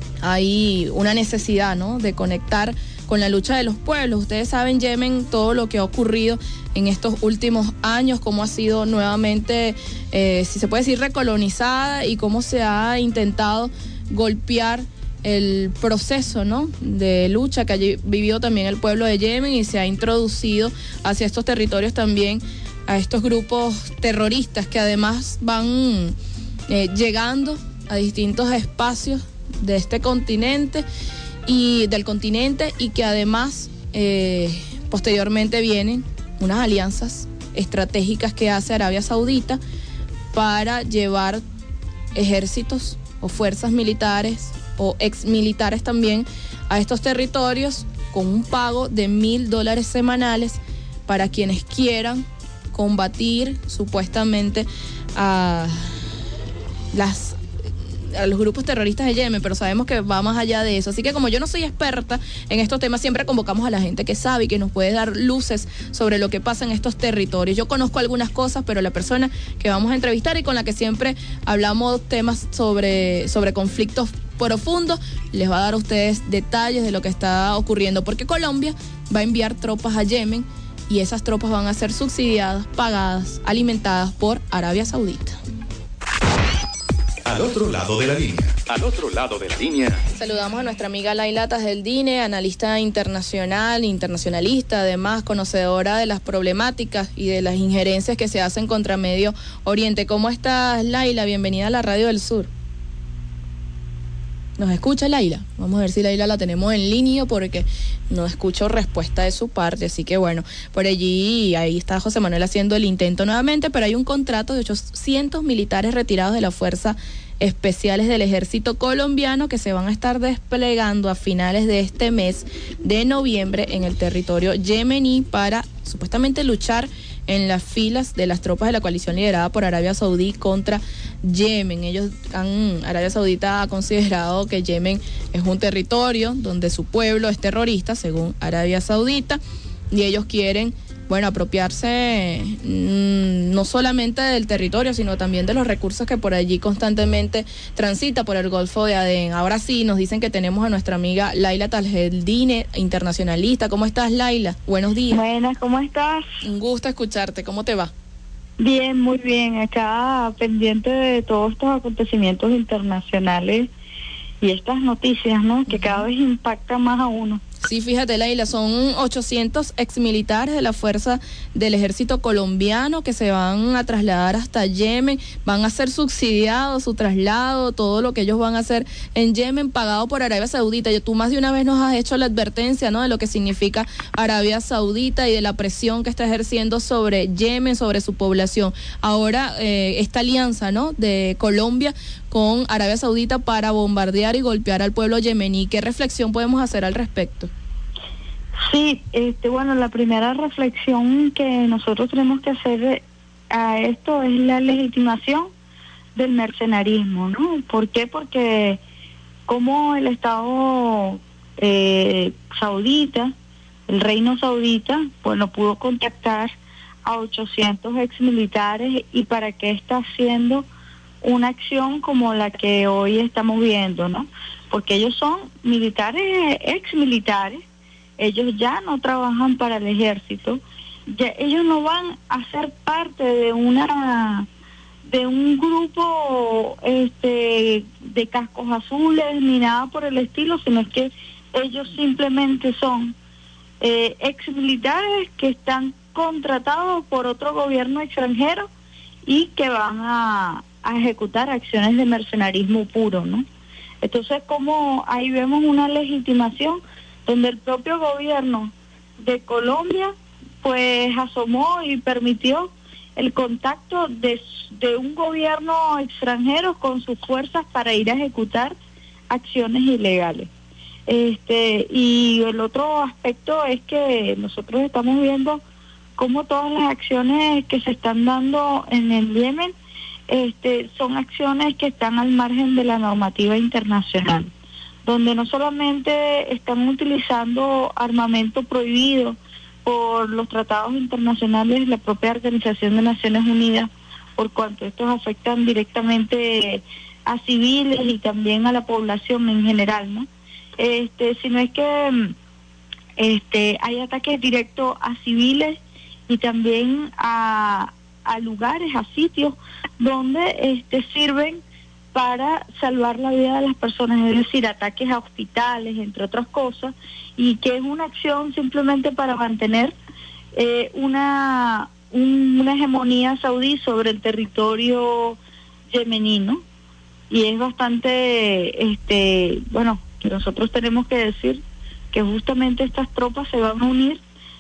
S4: hay una necesidad, ¿no?, de conectar con la lucha de los pueblos. Ustedes saben, Yemen, todo lo que ha ocurrido en estos últimos años, cómo ha sido nuevamente, eh, si se puede decir, recolonizada, y cómo se ha intentado golpear el proceso, ¿no?, de lucha que ha vivido también el pueblo de Yemen, y se ha introducido hacia estos territorios también a estos grupos terroristas que además van eh, llegando a distintos espacios de este continente y del continente, y que además eh, posteriormente vienen unas alianzas estratégicas que hace Arabia Saudita para llevar ejércitos o fuerzas militares o exmilitares también a estos territorios, con un pago de mil dólares semanales para quienes quieran combatir supuestamente a las a los grupos terroristas de Yemen, pero sabemos que va más allá de eso. Así que como yo no soy experta en estos temas, siempre convocamos a la gente que sabe y que nos puede dar luces sobre lo que pasa en estos territorios. Yo conozco algunas cosas, pero la persona que vamos a entrevistar y con la que siempre hablamos temas sobre, sobre conflictos profundos, les va a dar a ustedes detalles de lo que está ocurriendo, porque Colombia va a enviar tropas a Yemen, y esas tropas van a ser subsidiadas, pagadas, alimentadas por Arabia Saudita.
S6: Al otro lado de la línea.
S1: Al otro lado de la línea.
S4: Saludamos a nuestra amiga Laila Tajeldine, analista internacional, internacionalista, además conocedora de las problemáticas y de las injerencias que se hacen contra Medio Oriente. ¿Cómo estás, Laila? Bienvenida a la Radio del Sur. ¿Nos escucha, Laila? Vamos a ver si Laila la tenemos en línea, porque no escucho respuesta de su parte. Así que bueno, por allí, ahí está José Manuel haciendo el intento nuevamente, pero hay un contrato de ochocientos militares retirados de la Fuerza Especiales del Ejército Colombiano que se van a estar desplegando a finales de este mes de noviembre en el territorio yemení para supuestamente luchar en las filas de las tropas de la coalición liderada por Arabia Saudí contra Yemen. Ellos han, Arabia Saudita ha considerado que Yemen es un territorio donde su pueblo es terrorista, según Arabia Saudita, y ellos quieren, bueno, apropiarse mmm, no solamente del territorio, sino también de los recursos que por allí constantemente transita por el Golfo de Adén. Ahora sí, nos dicen que tenemos a nuestra amiga Laila Tajeldine, internacionalista. ¿Cómo estás, Laila? Buenos días.
S15: Buenas, ¿cómo estás?
S4: Un gusto escucharte. ¿Cómo te va?
S15: Bien, muy bien. Acá pendiente de todos estos acontecimientos internacionales y estas noticias, ¿no?, que cada vez impactan más a uno.
S4: Sí, fíjate, Laila, son ochocientos exmilitares de la fuerza del ejército colombiano que se van a trasladar hasta Yemen, van a ser subsidiados su traslado, todo lo que ellos van a hacer en Yemen, pagado por Arabia Saudita. Y tú más de una vez nos has hecho la advertencia, ¿no?, de lo que significa Arabia Saudita y de la presión que está ejerciendo sobre Yemen, sobre su población. Ahora, eh, esta alianza, ¿no?, de Colombia con Arabia Saudita para bombardear y golpear al pueblo yemení. ¿Qué reflexión podemos hacer al respecto?
S15: Sí, este, bueno, la primera reflexión que nosotros tenemos que hacer a esto es la legitimación del mercenarismo, ¿no? ¿Por qué? Porque como el Estado eh, saudita, el reino saudita, bueno, pudo contactar a ochocientos exmilitares, y para qué está haciendo una acción como la que hoy estamos viendo, ¿no? Porque ellos son militares, exmilitares, ellos ya no trabajan para el ejército, ya ellos no van a ser parte de una de un grupo este de cascos azules ni nada por el estilo, sino que ellos simplemente son eh, ex militares que están contratados por otro gobierno extranjero y que van a, a ejecutar acciones de mercenarismo puro, ¿no? Entonces, como ahí vemos una legitimación donde el propio gobierno de Colombia pues asomó y permitió el contacto de, de un gobierno extranjero con sus fuerzas para ir a ejecutar acciones ilegales. Este, y el otro aspecto es que nosotros estamos viendo cómo todas las acciones que se están dando en el Yemen este, son acciones que están al margen de la normativa internacional, donde no solamente están utilizando armamento prohibido por los tratados internacionales de la propia Organización de Naciones Unidas, por cuanto estos afectan directamente a civiles y también a la población en general, ¿no? Este, sino es que este, hay ataques directos a civiles y también a, a lugares, a sitios donde este, sirven para salvar la vida de las personas, es decir, ataques a hospitales, entre otras cosas, y que es una acción simplemente para mantener eh, una, un, una hegemonía saudí sobre el territorio yemení, ¿no? Y es bastante, este, bueno, que nosotros tenemos que decir que justamente estas tropas se van a unir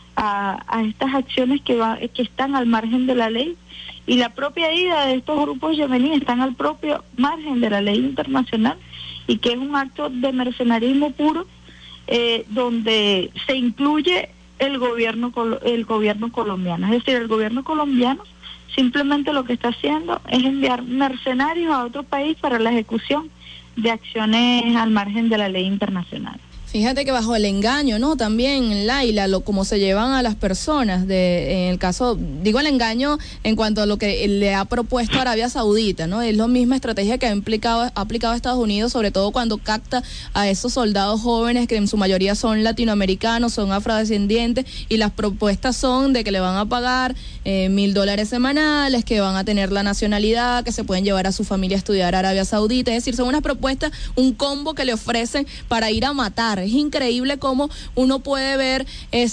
S15: a, a estas acciones que, va, que están al margen de la ley, y la propia ida de estos grupos yemeníes están al propio margen de la ley internacional, y que es un acto de mercenarismo puro, eh, donde se incluye el gobierno el gobierno colombiano. Es decir, el gobierno colombiano simplemente lo que está haciendo es enviar mercenarios a otro país para la ejecución de acciones al margen de la ley internacional.
S4: Fíjate que bajo el engaño, ¿no? También, Laila, lo como se llevan a las personas, de, en el caso, digo el engaño en cuanto a lo que le ha propuesto Arabia Saudita, ¿no? Es la misma estrategia que ha implicado, ha aplicado Estados Unidos, sobre todo cuando capta a esos soldados jóvenes que en su mayoría son latinoamericanos, son afrodescendientes, y las propuestas son de que le van a pagar eh, mil dólares semanales, que van a tener la nacionalidad, que se pueden llevar a su familia a estudiar a Arabia Saudita. Es decir, son unas propuestas, un combo que le ofrecen para ir a matar. Es increíble cómo uno puede ver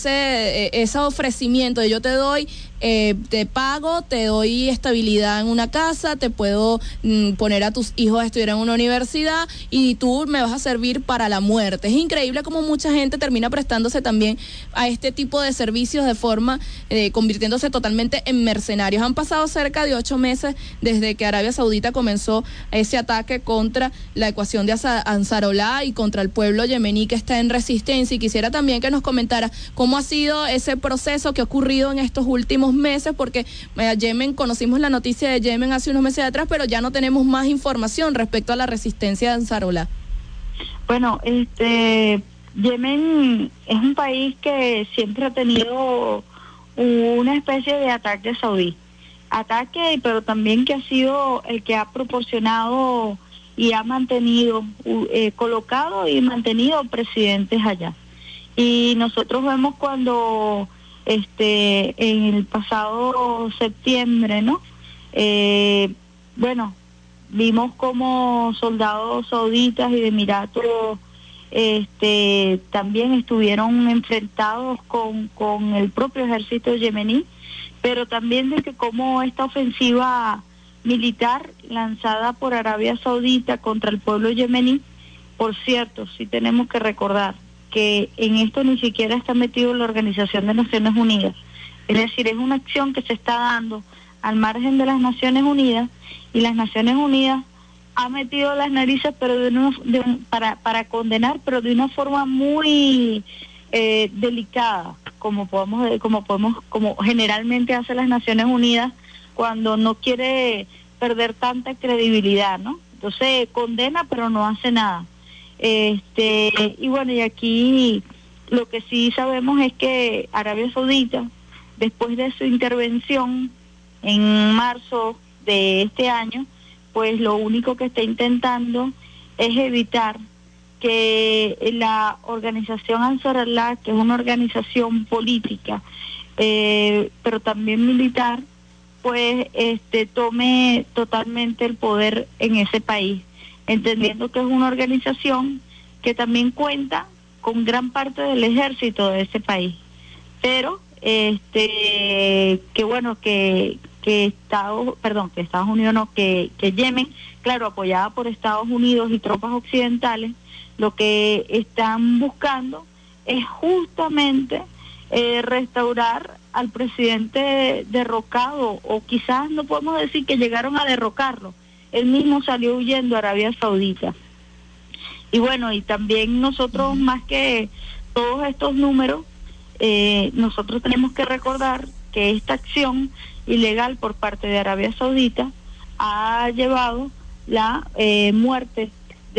S4: ese, ese ofrecimiento de yo te doy, eh, te pago, te doy estabilidad en una casa, te puedo mm, poner a tus hijos a estudiar en una universidad y tú me vas a servir para la muerte. Es increíble cómo mucha gente termina prestándose también a este tipo de servicios de forma, eh, convirtiéndose totalmente en mercenarios. Han pasado cerca de ocho meses desde que Arabia Saudita comenzó ese ataque contra la ecuación de Ansarolá y contra el pueblo yemení que está en resistencia, y quisiera también que nos comentara cómo ha sido ese proceso que ha ocurrido en estos últimos meses, porque eh, Yemen, conocimos la noticia de Yemen hace unos meses atrás, pero ya no tenemos más información respecto a la resistencia de Ansarolá.
S15: Bueno, este Yemen es un país que siempre ha tenido una especie de ataque saudí, ataque, pero también que ha sido el que ha proporcionado y ha mantenido, eh, colocado y mantenido presidentes allá. Y nosotros vemos cuando este en el pasado septiembre, ¿no? Eh, bueno, vimos como soldados sauditas y de Emiratos este, también estuvieron enfrentados con, con el propio ejército yemení, pero también de que como esta ofensiva militar lanzada por Arabia Saudita contra el pueblo yemení, por cierto, sí tenemos que recordar que en esto ni siquiera está metido la Organización de Naciones Unidas, es decir, es una acción que se está dando al margen de las Naciones Unidas, y las Naciones Unidas ha metido las narices pero de una, de un, para, para condenar, pero de una forma muy eh, delicada, como podemos, como podemos, como generalmente hace las Naciones Unidas cuando no quiere perder tanta credibilidad, ¿no? Entonces condena pero no hace nada. Este, y bueno, y aquí lo que sí sabemos es que Arabia Saudita, después de su intervención en marzo de este año, pues lo único que está intentando es evitar que la organización Ansarallah, que es una organización política, eh, pero también militar, pues este tome totalmente el poder en ese país, entendiendo que es una organización que también cuenta con gran parte del ejército de ese país, pero este que bueno que que Estados, perdón, que Estados Unidos no, que, que Yemen, claro, apoyada por Estados Unidos y tropas occidentales, lo que están buscando es justamente eh, restaurar al presidente derrocado, o quizás no podemos decir que llegaron a derrocarlo, él mismo salió huyendo a Arabia Saudita. Y bueno, y también nosotros, más que todos estos números, eh, nosotros tenemos que recordar que esta acción ilegal por parte de Arabia Saudita ha llevado la eh, muerte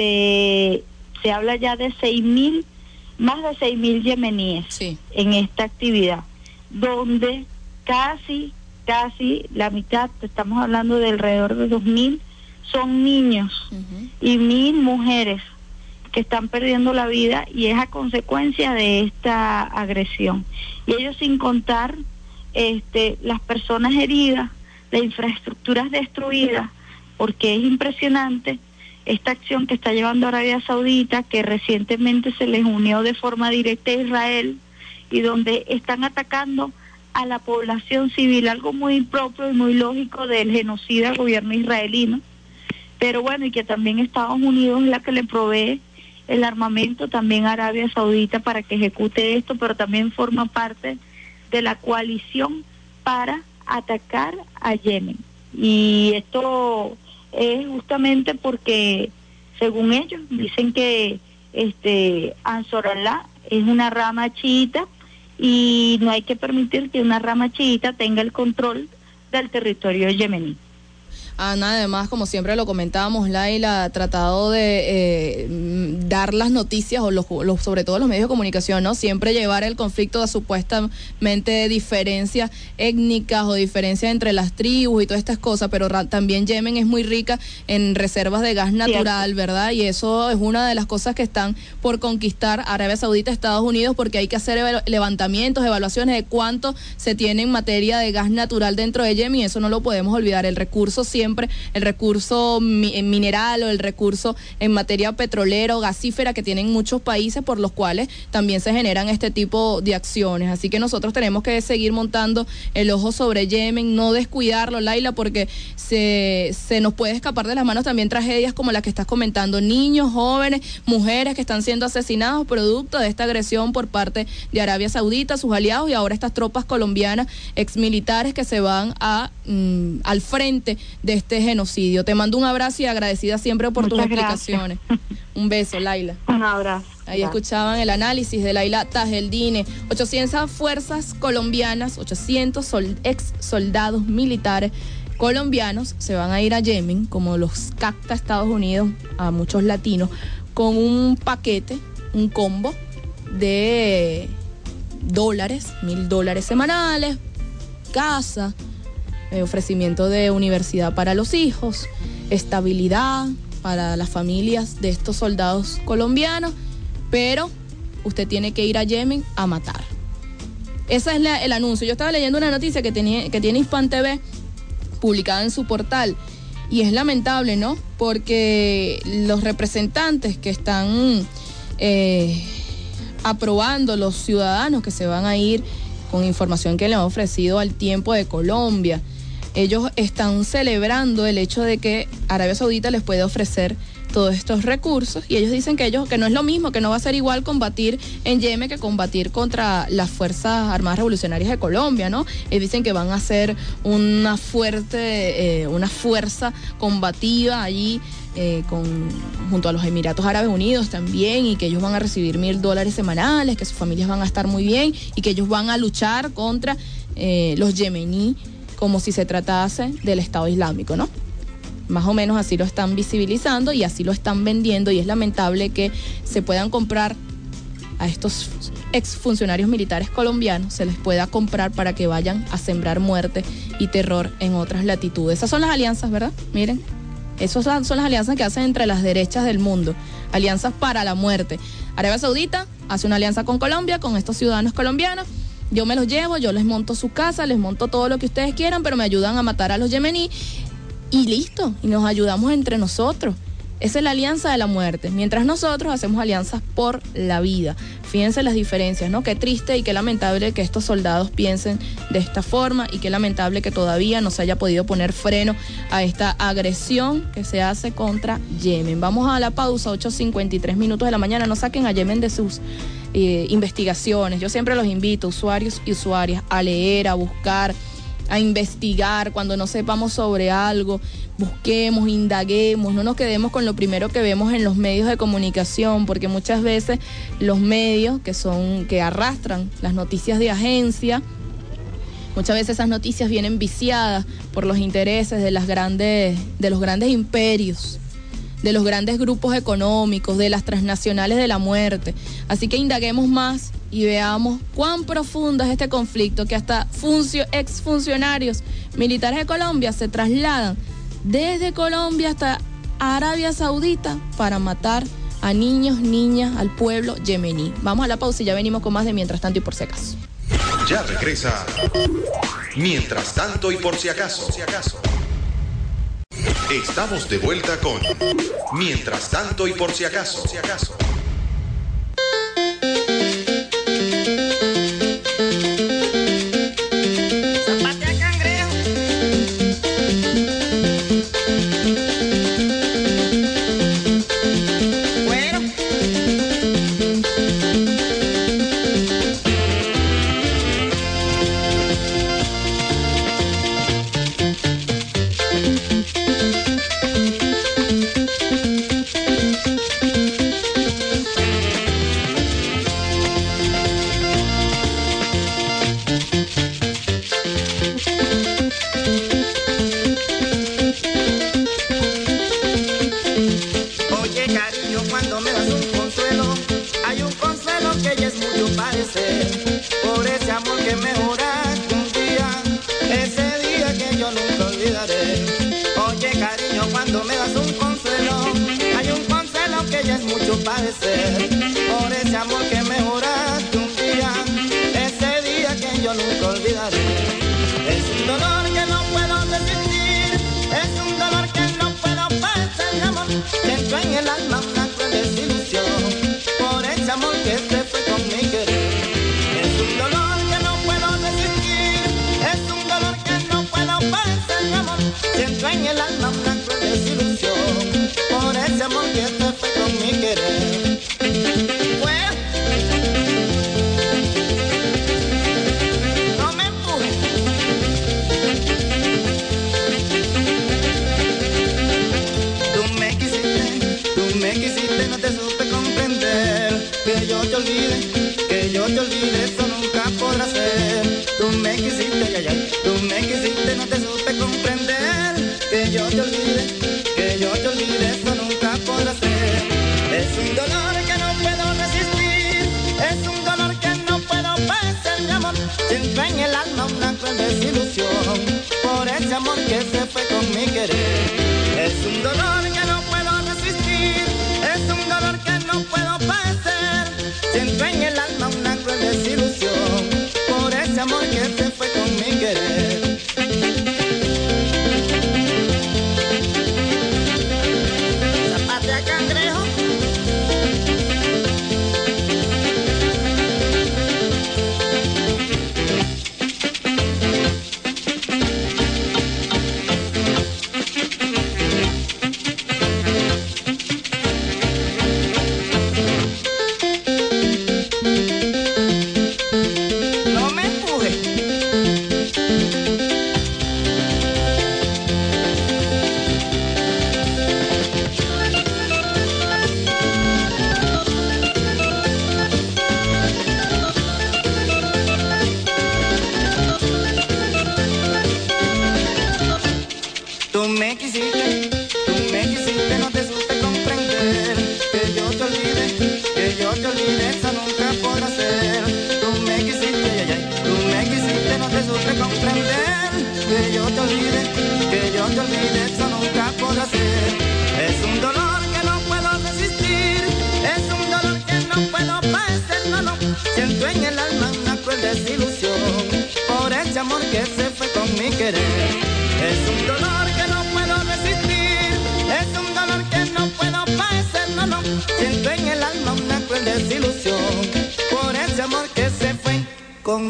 S15: de, se habla ya de seis mil, más de seis mil yemeníes sí. en esta actividad, donde casi, casi la mitad, estamos hablando de alrededor de dos mil, son niños uh-huh. y mil mujeres que están perdiendo la vida, y es a consecuencia de esta agresión. Y ellos sin contar este las personas heridas, las infraestructuras destruidas, porque es impresionante esta acción que está llevando Arabia Saudita, que recientemente se les unió de forma directa a Israel, y donde están atacando a la población civil, algo muy propio y muy lógico del genocida gobierno israelino. Pero bueno, y que también Estados Unidos es la que le provee el armamento también a Arabia Saudita para que ejecute esto, pero también forma parte de la coalición para atacar a Yemen. Y esto es justamente porque, según ellos, dicen que este Ansarallah es una rama chiita y no hay que permitir que una rama chiita tenga el control del territorio yemení.
S4: Ana, además, como siempre lo comentábamos, Laila ha tratado de eh, dar las noticias, o los, los, sobre todo los medios de comunicación, ¿no? Siempre llevar el conflicto a supuestamente diferencias étnicas o diferencias entre las tribus y todas estas cosas, pero ra- también Yemen es muy rica en reservas de gas natural, Cierto. ¿verdad? Y eso es una de las cosas que están por conquistar Arabia Saudita, Estados Unidos, porque hay que hacer evalu- levantamientos, evaluaciones de cuánto se tiene en materia de gas natural dentro de Yemen, y eso no lo podemos olvidar. El recurso siempre el recurso mi- mineral o el recurso en materia petrolera o gasífera que tienen muchos países, por los cuales también se generan este tipo de acciones. Así que nosotros tenemos que seguir montando el ojo sobre Yemen, no descuidarlo, Laila, porque se, se nos puede escapar de las manos también tragedias como las que estás comentando, niños, jóvenes, mujeres que están siendo asesinados producto de esta agresión por parte de Arabia Saudita, sus aliados, y ahora estas tropas colombianas exmilitares que se van a mm, al frente de este genocidio. Te mando un abrazo y agradecida siempre por Muchas tus explicaciones. Gracias. Un beso, Laila.
S15: Un abrazo.
S4: Ahí
S15: Gracias.
S4: escuchaban el análisis de Laila Tajeldine. ochocientas fuerzas colombianas, ochocientos sol, ex soldados militares colombianos se van a ir a Yemen, como los capta Estados Unidos a muchos latinos, con un paquete, un combo de dólares, mil dólares semanales, casa, Eh, ofrecimiento de universidad para los hijos, estabilidad para las familias de estos soldados colombianos, pero usted tiene que ir a Yemen a matar. Ese es la, el anuncio. Yo estaba leyendo una noticia que, tenía, que tiene Hispan T V publicada en su portal, y es lamentable, ¿no? Porque los representantes que están eh, aprobando, los ciudadanos que se van a ir, con información que le han ofrecido al Tiempo de Colombia, ellos están celebrando el hecho de que Arabia Saudita les puede ofrecer todos estos recursos, y ellos dicen que ellos que no es lo mismo, que no va a ser igual combatir en Yemen que combatir contra las Fuerzas Armadas Revolucionarias de Colombia, ¿no? Ellos dicen que van a ser una fuerte, eh, una fuerza combativa allí eh, con, junto a los Emiratos Árabes Unidos también, y que ellos van a recibir mil dólares semanales, que sus familias van a estar muy bien, y que ellos van a luchar contra eh, los yemení como si se tratase del Estado Islámico, ¿no? Más o menos así lo están visibilizando y así lo están vendiendo, y es lamentable que se puedan comprar a estos exfuncionarios militares colombianos, se les pueda comprar para que vayan a sembrar muerte y terror en otras latitudes. Esas son las alianzas, ¿verdad? Miren, esas son las alianzas que hacen entre las derechas del mundo, alianzas para la muerte. Arabia Saudita hace una alianza con Colombia, con estos ciudadanos colombianos, yo me los llevo, yo les monto su casa, les monto todo lo que ustedes quieran, pero me ayudan a matar a los yemení y listo, y nos ayudamos entre nosotros. Esa es la alianza de la muerte, mientras nosotros hacemos alianzas por la vida. Fíjense las diferencias, ¿no? Qué triste y qué lamentable que estos soldados piensen de esta forma y qué lamentable que todavía no se haya podido poner freno a esta agresión que se hace contra Yemen. Vamos a la pausa, ocho cincuenta y tres minutos de la mañana. No saquen a Yemen de sus eh, investigaciones. Yo siempre los invito, usuarios y usuarias, a leer, a buscar, a investigar. Cuando no sepamos sobre algo, busquemos, indaguemos, no nos quedemos con lo primero que vemos en los medios de comunicación, porque muchas veces los medios que son, que arrastran las noticias de agencia, muchas veces esas noticias vienen viciadas por los intereses de las grandes, de los grandes imperios, de los grandes grupos económicos, de las transnacionales de la muerte. Así que indaguemos más y veamos cuán profundo es este conflicto, que hasta funcio, exfuncionarios militares de Colombia se trasladan desde Colombia hasta Arabia Saudita para matar a niños, niñas, al pueblo yemení. Vamos a la pausa y ya venimos con más de Mientras Tanto y Por Si Acaso.
S6: Ya regresa Mientras Tanto y Por Si Acaso. Estamos de vuelta con Mientras Tanto y Por Si Acaso.
S16: Por ese amor que me juraste un día, ese día que yo nunca olvidaré. Es un dolor que no puedo resistir, es un dolor que no puedo pasar, mi amor. Siento en el alma una cruel desilusión, por ese amor que se fue con mi querer. Es un dolor que no puedo resistir, es un dolor que no puedo pasar, mi amor. Siento en el alma una cruel desilusión, por ese amor que se fue con mi querer. Que yo te olvide, eso nunca podrá ser. Tú me quisiste, ay, ay, tú me quisiste, no te supe comprender. Que yo te olvide, que yo te olvide, eso nunca podrá ser. Es un dolor que no puedo resistir, es un dolor que no puedo pasar, mi amor. Siento en el alma una cruel desilusión, por ese amor que se fue con mi querer. Es un dolor que no puedo resistir, es un dolor que no puedo pasar. Siento en el alma una cruel desilusión, por ese amor que se fue con mi querer. Zapate a cangrejo.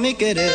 S16: mi querer.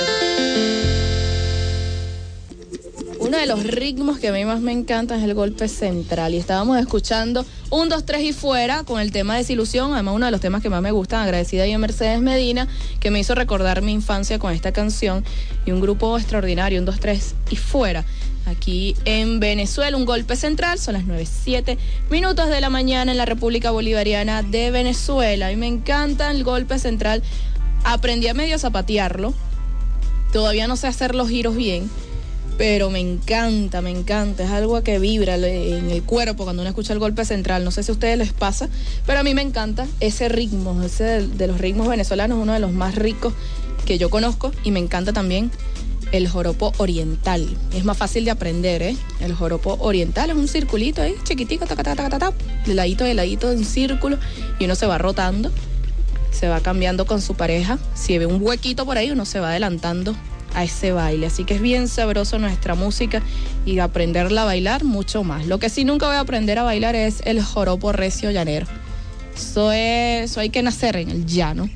S4: Uno de los ritmos que a mí más me encanta es el golpe central. Y estábamos escuchando un, dos, tres y fuera con el tema Desilusión. Además, uno de los temas que más me gustan, agradecida yo a Mercedes Medina, que me hizo recordar mi infancia con esta canción. Y un grupo extraordinario, un, dos, tres y fuera. Aquí en Venezuela, un golpe central. Son las nueve, siete minutos de la mañana en la República Bolivariana de Venezuela. Y me encanta el golpe central. Aprendí a medio zapatearlo. Todavía no sé hacer los giros bien, pero me encanta, me encanta, es algo que vibra en el cuerpo cuando uno escucha el golpe central. No sé si a ustedes les pasa, pero a mí me encanta ese ritmo, ese de, de los ritmos venezolanos, uno de los más ricos que yo conozco, y me encanta también el joropo oriental. Es más fácil de aprender, ¿eh? El joropo oriental es un circulito ahí, chiquitico, taca, taca, taca, taca, de ladito, de ladito, de un círculo, y uno se va rotando, se va cambiando con su pareja. Si ve un huequito por ahí, uno se va adelantando a ese baile, así que es bien sabroso nuestra música y aprenderla a bailar mucho más. Lo que sí nunca voy a aprender a bailar es el joropo recio llanero. Eso es, eso hay que nacer en el llano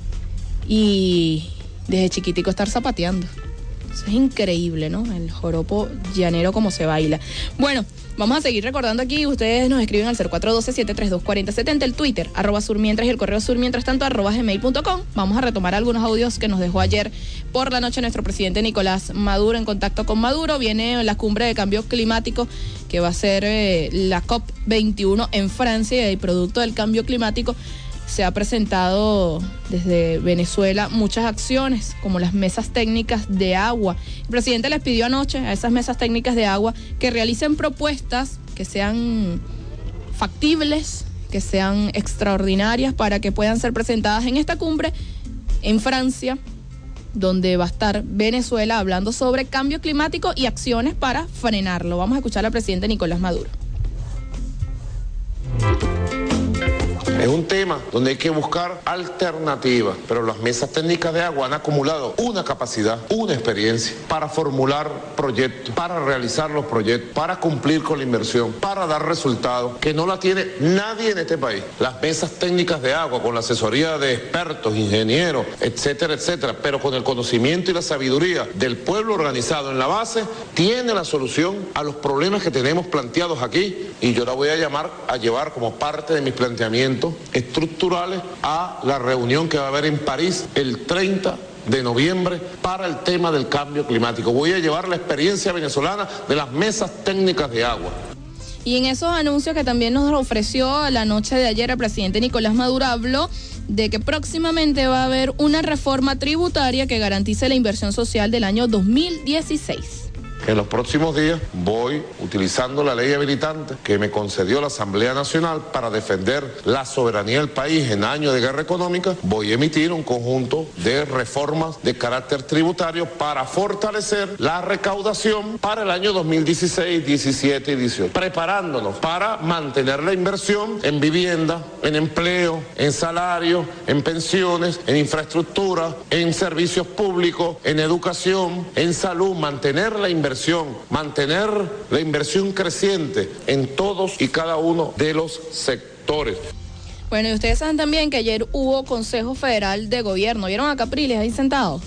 S4: y desde chiquitico estar zapateando. Eso es increíble, ¿no? El joropo llanero como se baila. Bueno, vamos a seguir recordando aquí. Ustedes nos escriben al cero cuatro uno dos, siete tres dos, cuatro cero siete cero, el Twitter, arroba surmientras, y el correo surmientras tanto, arroba gmail punto com. Vamos a retomar algunos audios que nos dejó ayer por la noche nuestro presidente Nicolás Maduro en contacto con Maduro. Viene la cumbre de cambio climático que va a ser eh, la COP veintiuno en Francia, y producto del cambio climático se ha presentado desde Venezuela muchas acciones, como las mesas técnicas de agua. El presidente les pidió anoche a esas mesas técnicas de agua que realicen propuestas que sean factibles, que sean extraordinarias, para que puedan ser presentadas en esta cumbre en Francia, donde va a estar Venezuela hablando sobre cambio climático y acciones para frenarlo. Vamos a escuchar al presidente Nicolás Maduro.
S5: Es un tema donde hay que buscar alternativas, pero las mesas técnicas de agua han acumulado una capacidad, una experiencia para formular proyectos, para realizar los proyectos, para cumplir con la inversión, para dar resultados, que no la tiene nadie en este país. Las mesas técnicas de agua, con la asesoría de expertos, ingenieros, etcétera, etcétera, pero con el conocimiento y la sabiduría del pueblo organizado en la base, tiene la solución a los problemas que tenemos planteados aquí, y yo la voy a llamar a llevar como parte de mis planteamientos estructurales a la reunión que va a haber en París el treinta de noviembre para el tema del cambio climático. Voy a llevar la experiencia venezolana de las mesas técnicas de agua.
S4: Y en esos anuncios que también nos ofreció la noche de ayer el presidente Nicolás Maduro, habló de que próximamente va a haber una reforma tributaria que garantice la inversión social del año dos mil dieciséis.
S5: En los próximos días voy utilizando la ley habilitante que me concedió la Asamblea Nacional para defender la soberanía del país en años de guerra económica. Voy a emitir un conjunto de reformas de carácter tributario para fortalecer la recaudación para el año dos mil dieciséis, diecisiete y dieciocho, preparándonos para mantener la inversión en vivienda, en empleo, en salario, en pensiones, en infraestructura, en servicios públicos, en educación, en salud, mantener la inversión mantener la inversión creciente en todos y cada uno de los sectores.
S4: Bueno, y ustedes saben también que ayer hubo Consejo Federal de Gobierno. ¿Vieron a Capriles ahí sentado?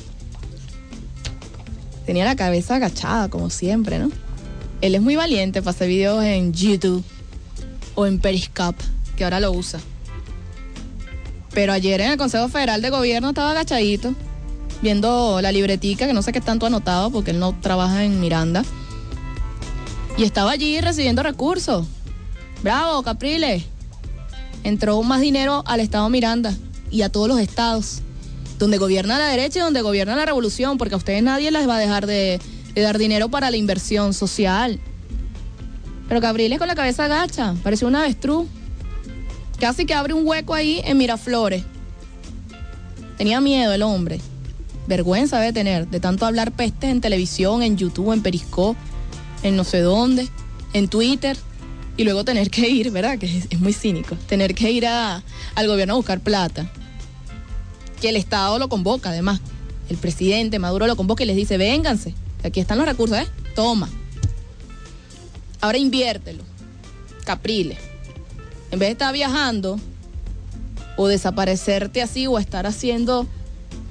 S4: Tenía la cabeza agachada, como siempre, ¿no? Él es muy valiente para hacer videos en YouTube o en Periscope, que ahora lo usa. Pero ayer en el Consejo Federal de Gobierno estaba agachadito, viendo la libretica, que no sé qué tanto ha anotado porque él no trabaja en Miranda, y estaba allí recibiendo recursos. Bravo, Capriles. Entró más dinero al estado Miranda y a todos los estados donde gobierna la derecha y donde gobierna la revolución, porque a ustedes nadie les va a dejar de, de dar dinero para la inversión social. Pero Capriles con la cabeza agacha, pareció un avestruz, casi que abre un hueco ahí en Miraflores. Tenía miedo el hombre. Vergüenza debe tener de tanto hablar pestes en televisión, en YouTube, en Periscope, en no sé dónde, en Twitter, y luego tener que ir, ¿verdad? Que es, es muy cínico, tener que ir a, al gobierno a buscar plata. Que el Estado lo convoca, además. El presidente Maduro lo convoca y les dice, vénganse, aquí están los recursos, ¿eh? Toma. Ahora inviértelo. Capriles. En vez de estar viajando o desaparecerte así o estar haciendo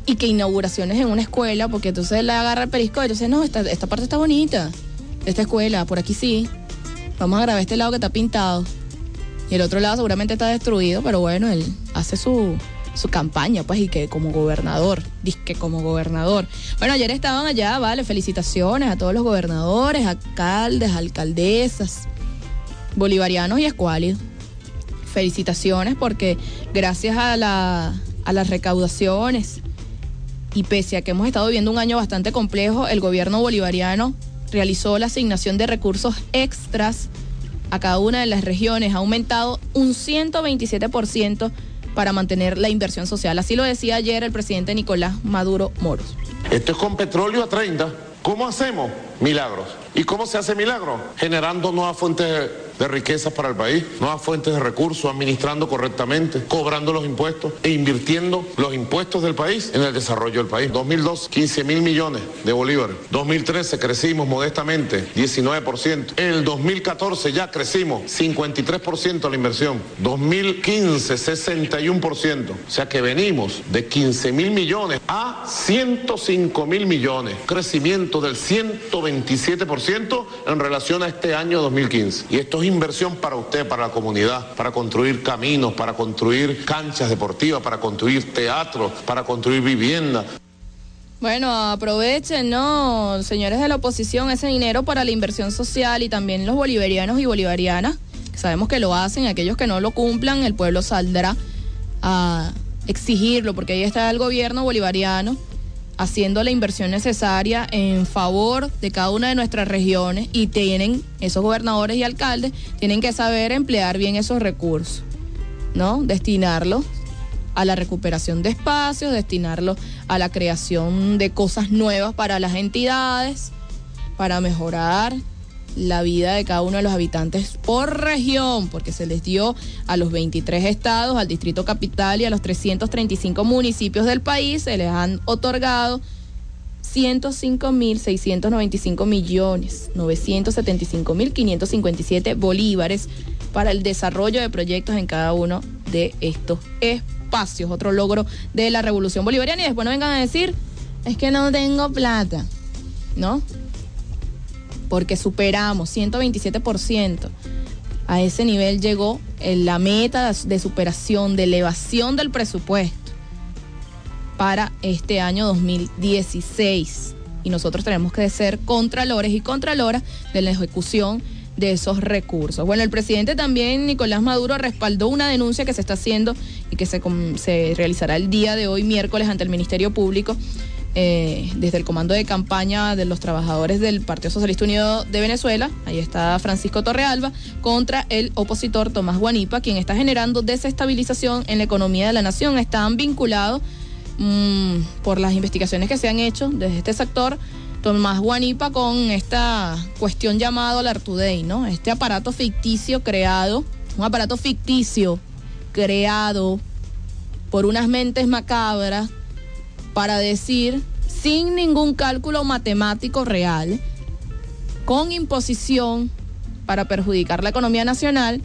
S4: y que inauguraciones en una escuela, porque entonces le agarra el periscope y entonces, no, esta, esta parte está bonita, esta escuela, por aquí sí, vamos a grabar este lado que está pintado, y el otro lado seguramente está destruido, pero bueno, él hace su, su campaña, pues, y que como gobernador, disque como gobernador. Bueno, ayer estaban allá, vale, felicitaciones a todos los gobernadores, alcaldes, alcaldesas, bolivarianos y escuálidos. Felicitaciones porque gracias a, la, a las recaudaciones y pese a que hemos estado viviendo un año bastante complejo, el gobierno bolivariano realizó la asignación de recursos extras a cada una de las regiones, ha aumentado un ciento veintisiete por ciento para mantener la inversión social. Así lo decía ayer el presidente Nicolás Maduro Moros.
S5: Esto es con petróleo a treinta. ¿Cómo hacemos? Milagros. ¿Y cómo se hace milagro? Generando nuevas fuentes de, de riqueza para el país, nuevas fuentes de recursos, administrando correctamente, cobrando los impuestos e invirtiendo los impuestos del país en el desarrollo del país. dos mil dos, quince mil millones de bolívares. dos mil trece crecimos modestamente, diecinueve por ciento. El dos mil catorce ya crecimos, cincuenta y tres por ciento la inversión. dos mil quince, sesenta y uno por ciento. O sea que venimos de quince mil millones a ciento cinco mil millones. Crecimiento del ciento veintisiete por ciento en relación a este año dos mil quince. Y esto es inversión para usted, para la comunidad, para construir caminos, para construir canchas deportivas, para construir teatros, para construir viviendas.
S4: Bueno, aprovechen, ¿no, señores de la oposición, ese dinero para la inversión social y también los bolivarianos y bolivarianas, que sabemos que lo hacen, aquellos que no lo cumplan, el pueblo saldrá a exigirlo, porque ahí está el gobierno bolivariano haciendo la inversión necesaria en favor de cada una de nuestras regiones y tienen, esos gobernadores y alcaldes, tienen que saber emplear bien esos recursos, ¿no? Destinarlos a la recuperación de espacios, destinarlos a la creación de cosas nuevas para las entidades, para mejorar la vida de cada uno de los habitantes por región, porque se les dio a los veintitrés estados, al Distrito Capital y a los trescientos treinta y cinco municipios del país, se les han otorgado ciento cinco mil seiscientos noventa y cinco millones novecientos setenta y cinco mil quinientos cincuenta y siete bolívares para el desarrollo de proyectos en cada uno de estos espacios. Otro logro de la Revolución Bolivariana. Y después no vengan a decir, es que no tengo plata, ¿no? Porque superamos ciento veintisiete por ciento. A ese nivel llegó la meta de superación, de elevación del presupuesto para este año dos mil dieciséis. Y nosotros tenemos que ser contralores y contraloras de la ejecución de esos recursos. Bueno, el presidente también, Nicolás Maduro, respaldó una denuncia que se está haciendo y que se, se realizará el día de hoy, miércoles, ante el Ministerio Público, Eh, desde el comando de campaña de los trabajadores del Partido Socialista Unido de Venezuela, ahí está Francisco Torrealba, contra el opositor Tomás Guanipa, quien está generando desestabilización en la economía de la nación. Están vinculados mmm, por las investigaciones que se han hecho desde este sector, Tomás Guanipa, con esta cuestión llamada Dólar Today, ¿no? Este aparato ficticio creado, un aparato ficticio creado por unas mentes macabras para decir, sin ningún cálculo matemático real, con imposición para perjudicar la economía nacional,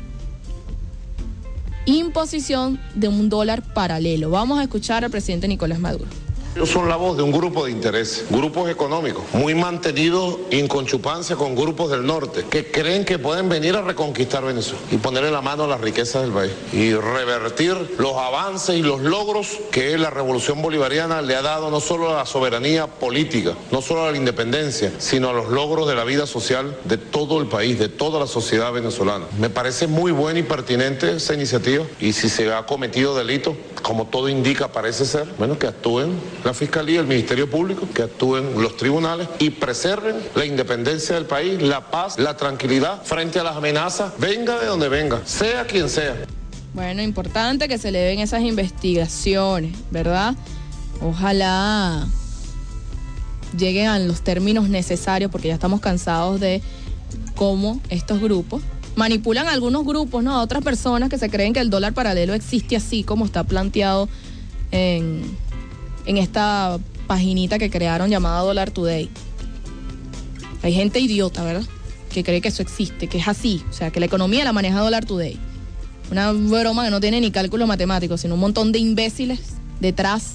S4: imposición de un dólar paralelo. Vamos a escuchar al presidente Nicolás Maduro.
S5: Ellos son la voz de un grupo de interés, grupos económicos, muy mantenidos en conchupancia con grupos del norte, que creen que pueden venir a reconquistar Venezuela y ponerle la mano a las riquezas del país y revertir los avances y los logros que la Revolución Bolivariana le ha dado no solo a la soberanía política, no solo a la independencia, sino a los logros de la vida social de todo el país, de toda la sociedad venezolana. Me parece muy buena y pertinente esa iniciativa, y si se ha cometido delito, como todo indica parece ser, bueno, que actúen la Fiscalía, el Ministerio Público, que actúen los tribunales y preserven la independencia del país, la paz, la tranquilidad frente a las amenazas, venga de donde venga, sea quien sea.
S4: Bueno, importante que se le den esas investigaciones, ¿verdad? Ojalá lleguen a los términos necesarios, porque ya estamos cansados de cómo estos grupos manipulan a algunos grupos, ¿no? A otras personas que se creen que el dólar paralelo existe así como está planteado en, en esta paginita que crearon llamada Dólar Today. Hay gente idiota, ¿verdad?, que cree que eso existe, que es así, o sea, que la economía la maneja Dólar Today. Una broma que no tiene ni cálculo matemático, sino un montón de imbéciles detrás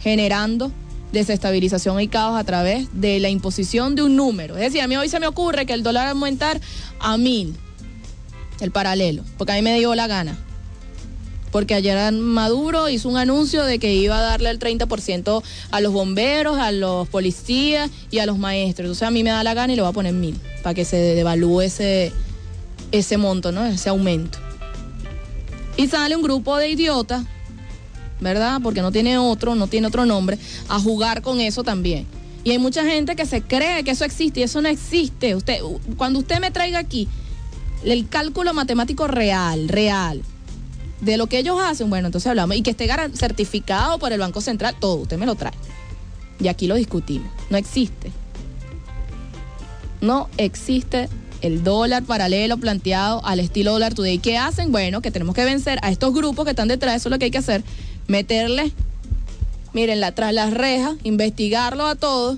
S4: generando desestabilización y caos a través de la imposición de un número. Es decir, a mí hoy se me ocurre que el dólar va a aumentar a mil, el paralelo, porque a mí me dio la gana. Porque ayer Maduro hizo un anuncio de que iba a darle el treinta por ciento a los bomberos, a los policías y a los maestros. O sea, a mí me da la gana y le voy a poner mil, para que se devalúe ese, ese monto, ¿no? Ese aumento. Y sale un grupo de idiotas, ¿verdad? Porque no tiene otro, no tiene otro nombre, a jugar con eso también. Y hay mucha gente que se cree que eso existe y eso no existe. Usted, cuando usted me traiga aquí el cálculo matemático real, real, de lo que ellos hacen, bueno, entonces hablamos. Y que esté certificado por el Banco Central, todo, usted me lo trae. Y aquí lo discutimos. No existe. No existe el dólar paralelo planteado al estilo dólar today. ¿Qué hacen? Bueno, que tenemos que vencer a estos grupos que están detrás. Eso es lo que hay que hacer. Meterle, miren, la, tras las rejas, investigarlo a todos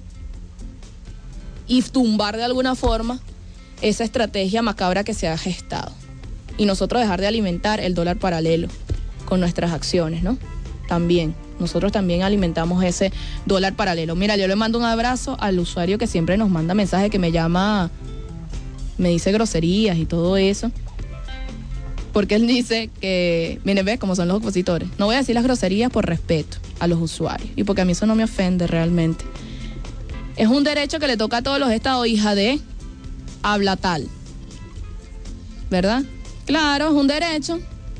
S4: y tumbar de alguna forma esa estrategia macabra que se ha gestado. Y nosotros dejar de alimentar el dólar paralelo con nuestras acciones, ¿no? También, nosotros también alimentamos ese dólar paralelo. Mira, yo le mando un abrazo al usuario que siempre nos manda mensajes, que me llama, me dice groserías y todo eso. Porque él dice que, miren, ves cómo son los opositores. No voy a decir las groserías por respeto a los usuarios y porque a mí eso no me ofende realmente. Es un derecho que le toca a todos los estados, hija de, habla tal. ¿Verdad? Claro, es un derecho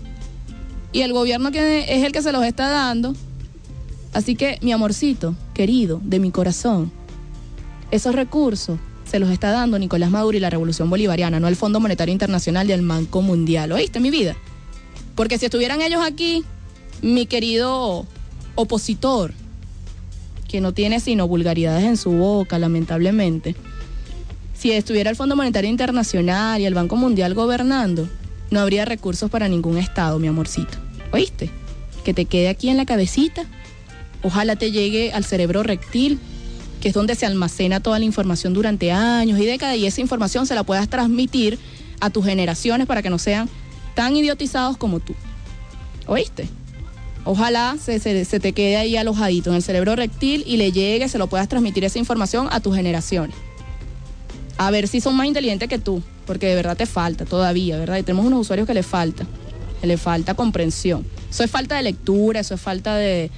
S4: y el gobierno que es el que se los está dando. Así que, mi amorcito, querido, de mi corazón, esos recursos se los está dando Nicolás Maduro y la Revolución Bolivariana, no el Fondo Monetario Internacional y el Banco Mundial. ¿Oíste, mi vida? Porque si estuvieran ellos aquí, mi querido opositor, que no tiene sino vulgaridades en su boca, lamentablemente, si estuviera el Fondo Monetario Internacional y el Banco Mundial gobernando, no habría recursos para ningún estado, mi amorcito. ¿Oíste? Que te quede aquí en la cabecita. Ojalá te llegue al cerebro reptil, que es donde se almacena toda la información durante años y décadas, y esa información se la puedas transmitir a tus generaciones para que no sean tan idiotizados como tú. ¿Oíste? Ojalá se, se, se te quede ahí alojadito en el cerebro reptil y le llegue, se lo puedas transmitir esa información a tus generaciones. A ver si son más inteligentes que tú, porque de verdad te falta todavía, ¿verdad? Y tenemos unos usuarios que le falta, que le falta comprensión. Eso es falta de lectura, eso es falta de,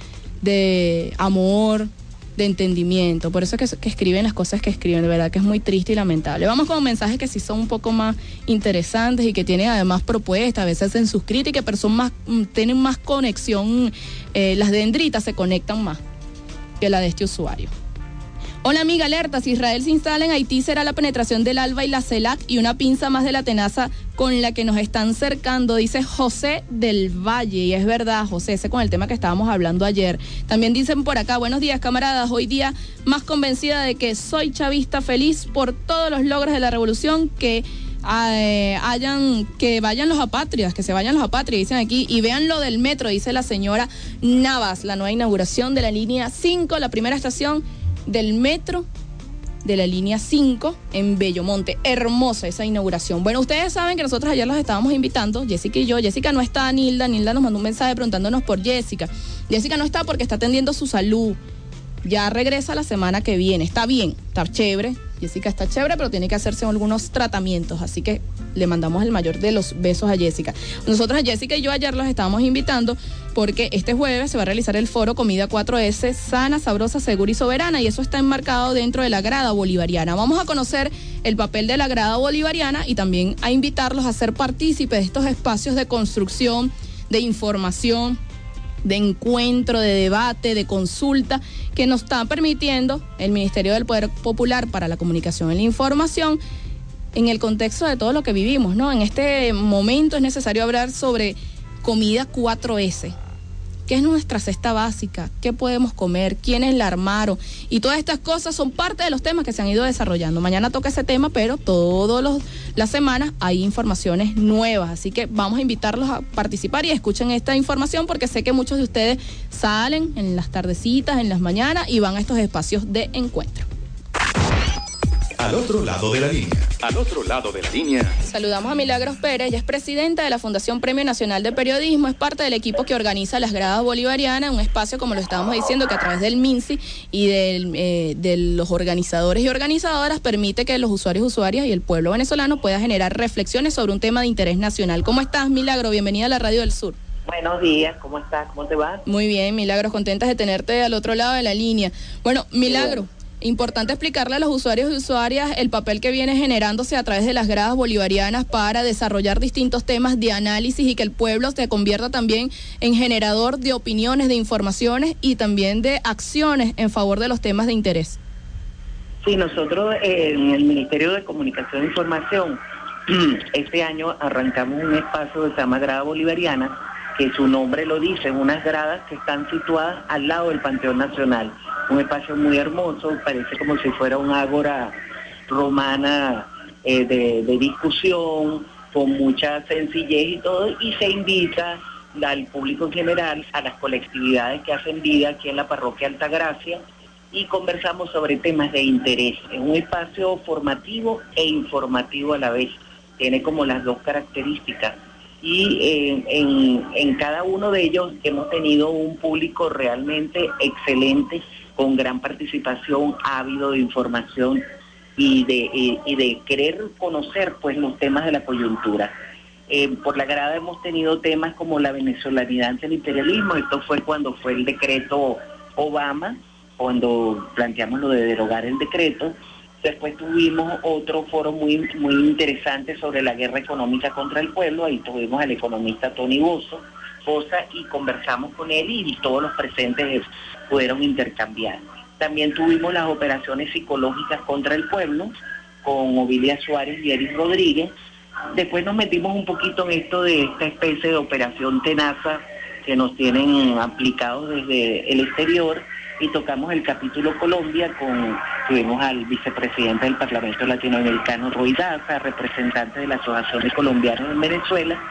S4: de amor, de entendimiento. Por eso es que, que escriben las cosas que escriben, de verdad que es muy triste y lamentable. Vamos con mensajes que sí son un poco más interesantes y que tienen además propuestas, a veces hacen sus críticas, pero son más, tienen más conexión, eh, las dendritas se conectan más que la de este usuario. Hola amiga, alerta, si Israel se instala en Haití será la penetración del ALBA y la CELAC y una pinza más de la tenaza con la que nos están cercando, dice José del Valle. Y es verdad, José, ese con el tema que estábamos hablando ayer. También dicen por acá, buenos días camaradas, hoy día más convencida de que soy chavista feliz por todos los logros de la revolución, que eh, hayan, que vayan los apátridas, que se vayan los apátridas, dicen aquí, y vean lo del metro, dice la señora Navas, la nueva inauguración de la línea cinco, la primera estación del metro de la línea cinco en Bellomonte. Hermosa esa inauguración. Bueno, ustedes saben que nosotros ayer los estábamos invitando, Jessica y yo. Jessica no está, Nilda. Nilda nos mandó un mensaje preguntándonos por Jessica. Jessica no está porque está atendiendo su salud. Ya regresa la semana que viene. Está bien, está chévere. Jessica está chévere, pero tiene que hacerse algunos tratamientos. Así que le mandamos el mayor de los besos a Jessica. Nosotros, Jessica y yo, ayer los estábamos invitando porque este jueves se va a realizar el foro Comida cuatro ese, sana, sabrosa, segura y soberana, y eso está enmarcado dentro de la grada bolivariana. Vamos a conocer el papel de la grada bolivariana y también a invitarlos a ser partícipes de estos espacios de construcción, de información, de encuentro, de debate, de consulta, que nos está permitiendo el Ministerio del Poder Popular para la Comunicación y la Información en el contexto de todo lo que vivimos, ¿no? En este momento es necesario hablar sobre comida cuatro ese. ¿Qué es nuestra cesta básica? ¿Qué podemos comer? ¿Quiénes la armaron? Y todas estas cosas son parte de los temas que se han ido desarrollando. Mañana toca ese tema, pero todas las semanas hay informaciones nuevas. Así que vamos a invitarlos a participar y escuchen esta información, porque sé que muchos de ustedes salen en las tardecitas, en las mañanas y van a estos espacios de encuentro.
S6: Al otro lado de la línea.
S1: Al otro lado de la línea.
S4: Saludamos a Milagros Pérez, ella es presidenta de la Fundación Premio Nacional de Periodismo, es parte del equipo que organiza las Gradas Bolivarianas, un espacio, como lo estábamos diciendo, que a través del MINSI y del, eh, de los organizadores y organizadoras permite que los usuarios, usuarias y el pueblo venezolano pueda generar reflexiones sobre un tema de interés nacional. ¿Cómo estás, Milagro? Bienvenida a la Radio del Sur.
S17: Buenos días, ¿cómo estás? ¿Cómo te va?
S4: Muy bien, Milagros, contentas de tenerte al otro lado de la línea. Bueno, Milagro, importante explicarle a los usuarios y usuarias el papel que viene generándose a través de las gradas bolivarianas para desarrollar distintos temas de análisis y que el pueblo se convierta también en generador de opiniones, de informaciones y también de acciones en favor de los temas de interés.
S17: Sí, nosotros eh, en el Ministerio de Comunicación e Información este año arrancamos un espacio que se llama Grada Bolivariana, que su nombre lo dice, unas gradas que están situadas al lado del Panteón Nacional. Un espacio muy hermoso, parece como si fuera una ágora romana eh, de, de discusión, con mucha sencillez y todo, y se invita al público en general, a las colectividades que hacen vida aquí en la parroquia Altagracia, y conversamos sobre temas de interés. Es un espacio formativo e informativo a la vez, tiene como las dos características. Y eh, en, en cada uno de ellos hemos tenido un público realmente excelente, con gran participación, ávido de información y de, y, y de querer conocer pues los temas de la coyuntura. Eh, por la grada hemos tenido temas como la venezolanidad ante el imperialismo. Esto fue cuando fue el decreto Obama, cuando planteamos lo de derogar el decreto. Después tuvimos otro foro muy, muy interesante sobre la guerra económica contra el pueblo. Ahí tuvimos al economista Tony Bozo, Boza, y conversamos con él y todos los presentes pudieron intercambiar. También tuvimos las operaciones psicológicas contra el pueblo con Ovilia Suárez y Eric Rodríguez. Después nos metimos un poquito en esto de esta especie de operación tenaza que nos tienen aplicados desde el exterior, y tocamos el capítulo Colombia, con tuvimos al vicepresidente del Parlamento Latinoamericano, Roy Daza, representante de la Asociación de Colombianos en Venezuela,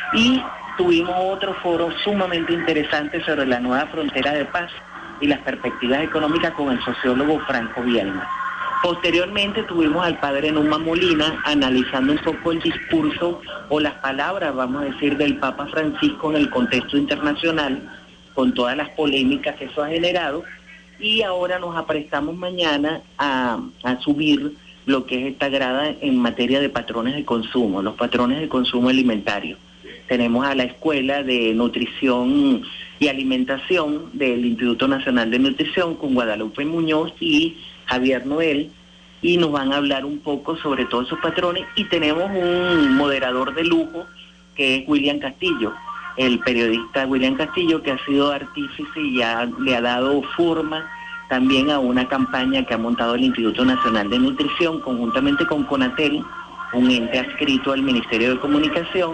S17: y tuvimos otro foro sumamente interesante sobre la nueva frontera de paz y las perspectivas económicas con el sociólogo Franco Bielma. Posteriormente tuvimos al padre Numa Molina analizando un poco el discurso o las palabras, vamos a decir, del Papa Francisco en el contexto internacional, con todas las polémicas que eso ha generado. Y ahora nos aprestamos mañana a, a subir lo que es esta grada en materia de patrones de consumo, los patrones de consumo alimentario. Tenemos a la Escuela de Nutrición y Alimentación del Instituto Nacional de Nutrición con Guadalupe Muñoz y Javier Noel, y nos van a hablar un poco sobre todos esos patrones. Y tenemos un moderador de lujo que es William Castillo, el periodista William Castillo, que ha sido artífice y ya le ha dado forma también a una campaña que ha montado el Instituto Nacional de Nutrición conjuntamente con CONATEL, un ente adscrito al Ministerio de Comunicación,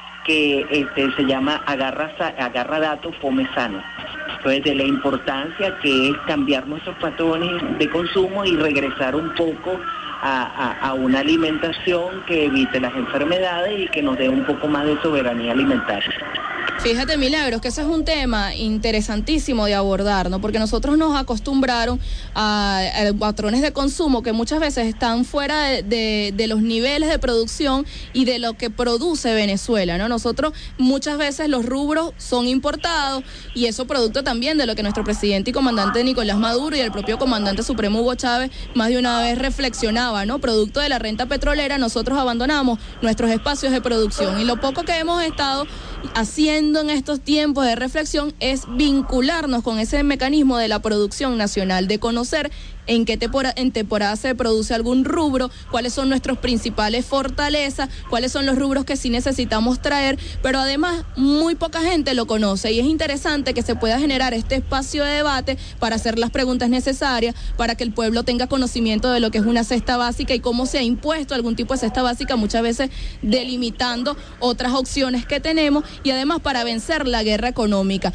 S17: que este, se llama Agarra, Agarra Datos, Come Sano. Entonces, de la importancia que es cambiar nuestros patrones de consumo y regresar un poco a, a, a una alimentación que evite las enfermedades y que nos dé un poco más de soberanía alimentaria.
S4: Fíjate, Milagros, que ese es un tema interesantísimo de abordar, ¿no? Porque nosotros nos acostumbraron a, a patrones de consumo que muchas veces están fuera de, de, de los niveles de producción y de lo que produce Venezuela, ¿no? Nosotros muchas veces los rubros son importados, y eso producto también de lo que nuestro presidente y comandante Nicolás Maduro y el propio comandante supremo Hugo Chávez más de una vez reflexionaba, ¿no? Producto de la renta petrolera, nosotros abandonamos nuestros espacios de producción, y lo poco que hemos estado haciendo en estos tiempos de reflexión es vincularnos con ese mecanismo de la producción nacional, de conocer en qué temporada, en temporada se produce algún rubro, cuáles son nuestros principales fortalezas, cuáles son los rubros que sí necesitamos traer, pero además muy poca gente lo conoce, y es interesante que se pueda generar este espacio de debate para hacer las preguntas necesarias, para que el pueblo tenga conocimiento de lo que es una cesta básica y cómo se ha impuesto algún tipo de cesta básica, muchas veces delimitando otras opciones que tenemos, y además para vencer la guerra económica.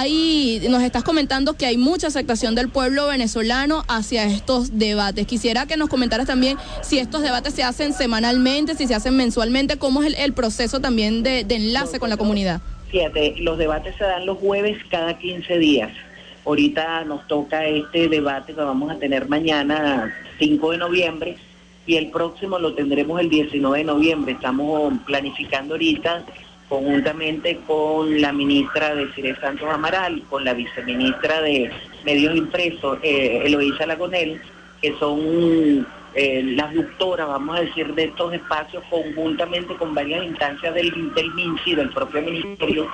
S4: Ahí nos estás comentando que hay mucha aceptación del pueblo venezolano hacia estos debates. Quisiera que nos comentaras también si estos debates se hacen semanalmente, si se hacen mensualmente, cómo es el, el proceso también de, de enlace con la comunidad.
S17: Fíjate, los debates se dan los jueves cada quince días. Ahorita nos toca este debate que vamos a tener mañana, cinco de noviembre, y el próximo lo tendremos el diecinueve de noviembre. Estamos planificando ahorita, conjuntamente con la ministra de Cire Santos Amaral, con la viceministra de Medios Impresos, eh, Eloísa Lagonel, que son eh, las doctoras, vamos a decir, de estos espacios, conjuntamente con varias instancias del, del M I N S I, del propio ministerio,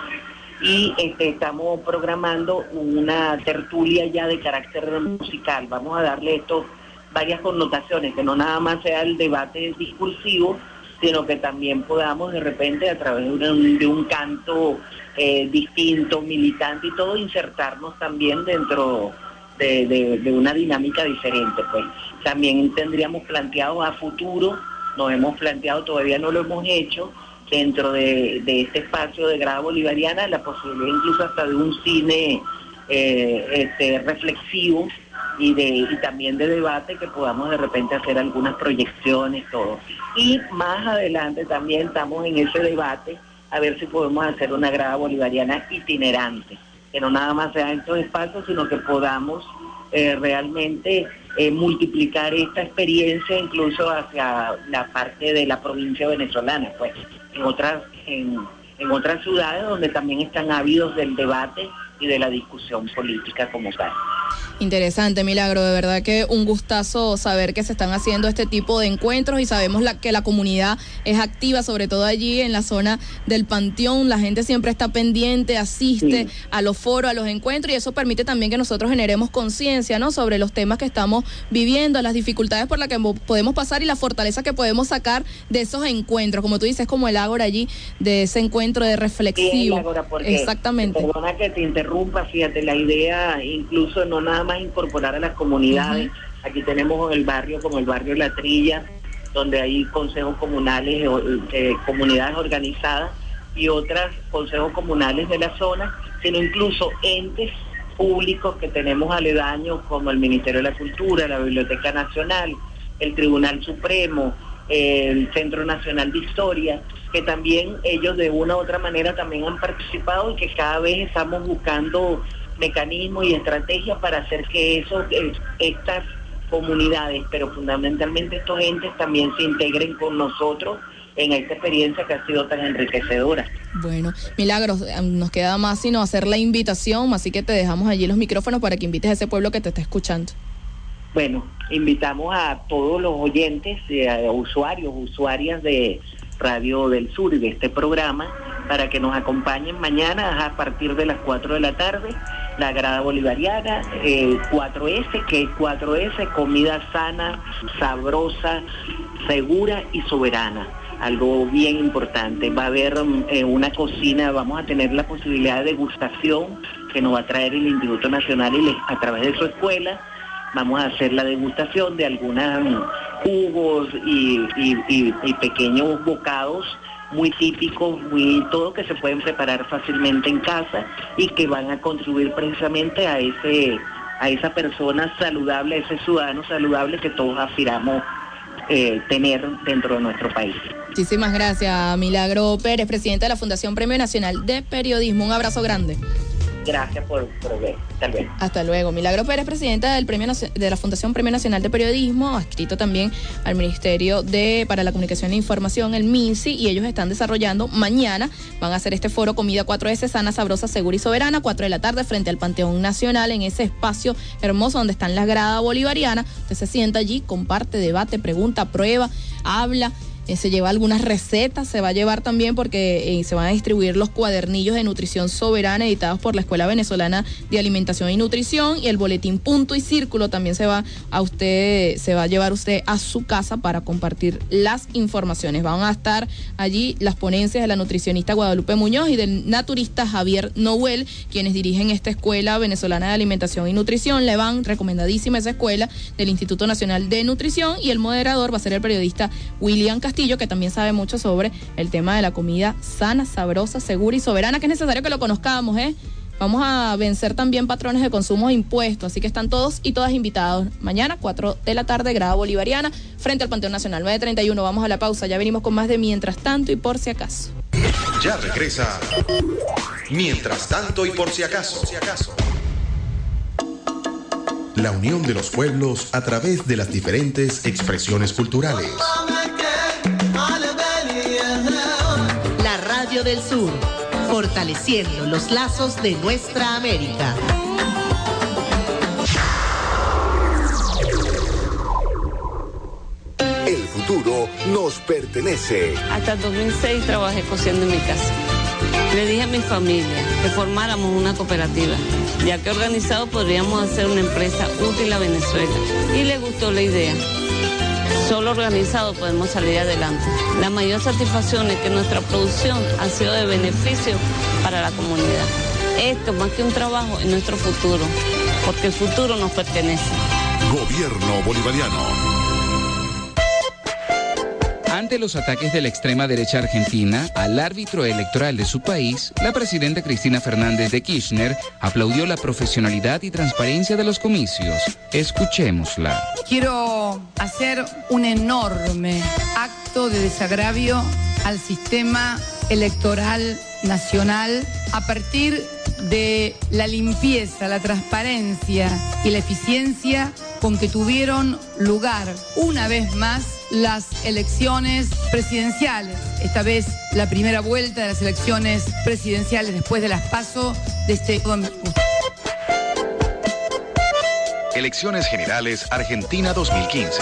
S17: y este, estamos programando una tertulia ya de carácter musical. Vamos a darle esto varias connotaciones, que no nada más sea el debate discursivo, sino que también podamos de repente a través de un, de un canto eh, distinto, militante y todo, insertarnos también dentro de, de, de una dinámica diferente. Pues también tendríamos planteado a futuro, nos hemos planteado, todavía no lo hemos hecho, dentro de, de este espacio de Grada Bolivariana, la posibilidad incluso hasta de un cine eh, este, reflexivo y de y también de debate, que podamos de repente hacer algunas proyecciones, todo. Y más adelante también estamos en ese debate a ver si podemos hacer una Grada Bolivariana itinerante, que no nada más sea en estos espacios, sino que podamos eh, realmente eh, multiplicar esta experiencia incluso hacia la parte de la provincia venezolana, pues en otras en, en otras ciudades donde también están ávidos del debate y de la discusión política como tal.
S4: Interesante, Milagro, de verdad que un gustazo saber que se están haciendo este tipo de encuentros y sabemos la, que la comunidad es activa, sobre todo allí en la zona del Panteón. La gente siempre está pendiente, asiste sí. a los foros, a los encuentros, y eso permite también que nosotros generemos conciencia, ¿no?, sobre los temas que estamos viviendo, las dificultades por las que podemos pasar y la fortaleza que podemos sacar de esos encuentros, como tú dices, como el ágora allí, de ese encuentro de reflexivo.
S17: Sí, el ágora, porque,
S4: exactamente.
S17: Perdona que te interrumpa, fíjate, la idea incluso no nada más incorporar a las comunidades. Uh-huh. Aquí tenemos el barrio como el barrio La Trilla, donde hay consejos comunales, eh, comunidades organizadas y otras consejos comunales de la zona, sino incluso entes públicos que tenemos aledaños como el Ministerio de la Cultura, la Biblioteca Nacional, el Tribunal Supremo, eh, el Centro Nacional de Historia, que también ellos de una u otra manera también han participado y que cada vez estamos buscando mecanismos y estrategias para hacer que eso, eh, estas comunidades, pero fundamentalmente estos entes también se integren con nosotros en esta experiencia que ha sido tan enriquecedora.
S4: Bueno, Milagros, nos queda más sino hacer la invitación, así que te dejamos allí los micrófonos para que invites a ese pueblo que te está escuchando.
S17: Bueno, invitamos a todos los oyentes, eh, a usuarios, usuarias de Radio del Sur y de este programa, para que nos acompañen mañana a partir de las cuatro de la tarde, la Grada Bolivariana, eh, cuatro ese, que es cuatro ese, comida sana, sabrosa, segura y soberana. Algo bien importante, va a haber eh, una cocina, vamos a tener la posibilidad de degustación que nos va a traer el Instituto Nacional y les, a través de su escuela. Vamos a hacer la degustación de algunos jugos y, y, y, y pequeños bocados muy típicos, muy todo que se pueden preparar fácilmente en casa y que van a contribuir precisamente a ese a esa persona saludable, a ese ciudadano saludable que todos aspiramos eh, tener dentro de nuestro país.
S4: Muchísimas gracias, Milagro Pérez, presidenta de la Fundación Premio Nacional de Periodismo. Un abrazo grande.
S17: Gracias por, por ver. Hasta luego.
S4: Hasta luego. Milagro Pérez, presidenta del premio de la Fundación Premio Nacional de Periodismo, adscrito también al Ministerio de para la Comunicación e Información, el M I N S I, y ellos están desarrollando mañana, van a hacer este foro Comida cuatro ese, sana, sabrosa, segura y soberana, cuatro de la tarde, frente al Panteón Nacional, en ese espacio hermoso donde están las gradas bolivarianas. Usted se sienta allí, comparte, debate, pregunta, prueba, habla. Eh, se lleva algunas recetas, se va a llevar también porque eh, se van a distribuir los cuadernillos de nutrición soberana editados por la Escuela Venezolana de Alimentación y Nutrición, y el boletín Punto y Círculo también se va a usted, se va a llevar usted a su casa para compartir las informaciones. Van a estar allí las ponencias de la nutricionista Guadalupe Muñoz y del naturista Javier Noel, quienes dirigen esta Escuela Venezolana de Alimentación y Nutrición. Le van recomendadísima esa escuela del Instituto Nacional de Nutrición, y el moderador va a ser el periodista William Castillo, que también sabe mucho sobre el tema de la comida sana, sabrosa, segura y soberana, que es necesario que lo conozcamos, ¿eh? Vamos a vencer también patrones de consumo e impuestos, así que están todos y todas invitados. Mañana, cuatro de la tarde, Grada Bolivariana, frente al Panteón Nacional, nueve treinta y uno. Vamos a la pausa, ya venimos con más de Mientras Tanto y Por Si Acaso.
S6: Ya regresa Mientras Tanto y Por Si Acaso. la unión de los pueblos a través de las diferentes expresiones culturales.
S18: La Radio del Sur, fortaleciendo los lazos de nuestra América.
S7: El futuro nos pertenece.
S19: Hasta el dos mil seis trabajé cosiendo en mi casa. Le dije a mi familia que formáramos una cooperativa, ya que organizado podríamos hacer una empresa útil a Venezuela. Y le gustó la idea. Solo organizado podemos salir adelante. La mayor satisfacción es que nuestra producción ha sido de beneficio para la comunidad. Esto, más que un trabajo, es nuestro futuro, porque el futuro nos pertenece.
S9: Gobierno bolivariano.
S11: Ante los ataques de la extrema derecha argentina al árbitro electoral de su país, la presidenta Cristina Fernández de Kirchner aplaudió la profesionalidad y transparencia de los comicios. Escuchémosla.
S20: Quiero hacer un enorme acto de desagravio al sistema electoral nacional a partir de la limpieza, la transparencia y la eficiencia con que tuvieron lugar una vez más las elecciones presidenciales. Esta vez la primera vuelta de las elecciones presidenciales después de las PASO de este...
S6: Elecciones Generales Argentina dos mil quince.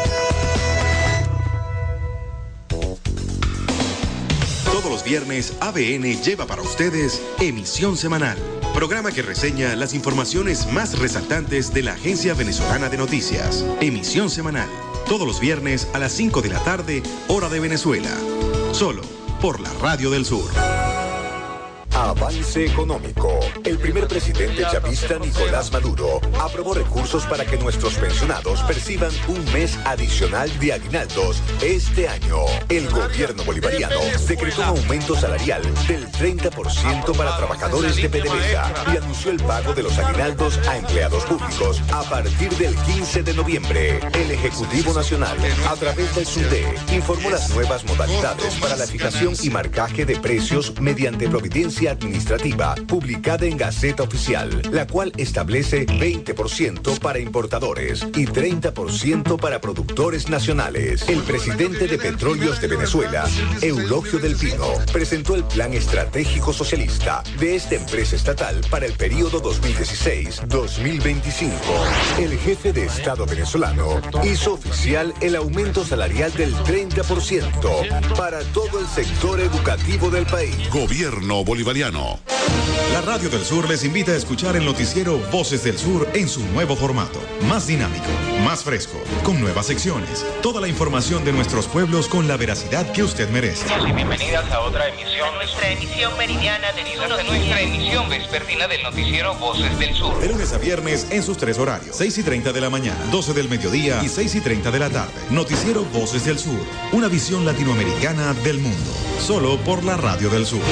S6: Todos los viernes A B N lleva para ustedes Emisión Semanal, programa que reseña las informaciones más resaltantes de la Agencia Venezolana de Noticias. Emisión Semanal, todos los viernes a las cinco de la tarde, hora de Venezuela. Solo por la Radio del Sur.
S7: Avance económico. El primer presidente chavista, Nicolás Maduro, aprobó recursos para que nuestros pensionados perciban un mes adicional de aguinaldos este año. El gobierno bolivariano decretó un aumento salarial del treinta por ciento para trabajadores de PDVSA y anunció el pago de los aguinaldos a empleados públicos a partir del quince de noviembre. El Ejecutivo Nacional, a través del SUNDE, informó las nuevas modalidades para la fijación y marcaje de precios mediante providencia administrativa publicada en Gaceta Oficial, la cual establece veinte por ciento para importadores y treinta por ciento para productores nacionales. El presidente de Petróleos de Venezuela, Eulogio del Pino, presentó el plan estratégico socialista de esta empresa estatal para el periodo dos mil dieciséis a dos mil veinticinco. El jefe de Estado venezolano hizo oficial el aumento salarial del treinta por ciento para todo el sector educativo del país.
S9: Gobierno bolivariano.
S6: La Radio del Sur les invita a escuchar el noticiero Voces del Sur en su nuevo formato. Más dinámico, más fresco, con nuevas secciones. Toda la información de nuestros pueblos con la veracidad que usted merece.
S12: Y bienvenidas a otra emisión. Nuestra emisión meridiana del de nuestra emisión vespertina del noticiero Voces del Sur.
S6: De lunes a viernes en sus tres horarios. seis y treinta de la mañana, doce del mediodía y seis y treinta de la tarde. Noticiero Voces del Sur. Una visión latinoamericana del mundo. Solo por la Radio del Sur.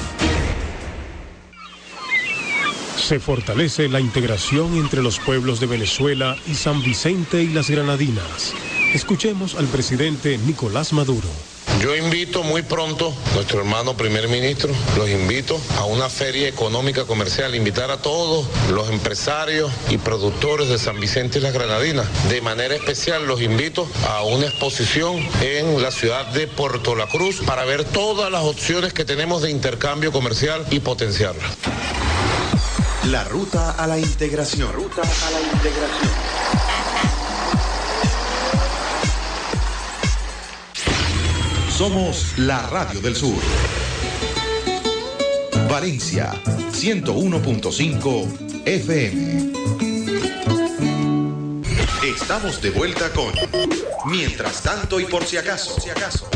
S10: Se fortalece la integración entre los pueblos de Venezuela y San Vicente y las Granadinas. Escuchemos al presidente Nicolás Maduro.
S5: Yo invito muy pronto, nuestro hermano primer ministro, los invito a una feria económica comercial, invitar a todos los empresarios y productores de San Vicente y las Granadinas. De manera especial los invito a una exposición en la ciudad de Puerto La Cruz para ver todas las opciones que tenemos de intercambio comercial y potenciarla.
S6: La ruta a la integración. Ruta a la integración. Somos la Radio del Sur. Valencia, ciento uno punto cinco F M. Estamos de vuelta con Mientras tanto y por si acaso. Por si acaso.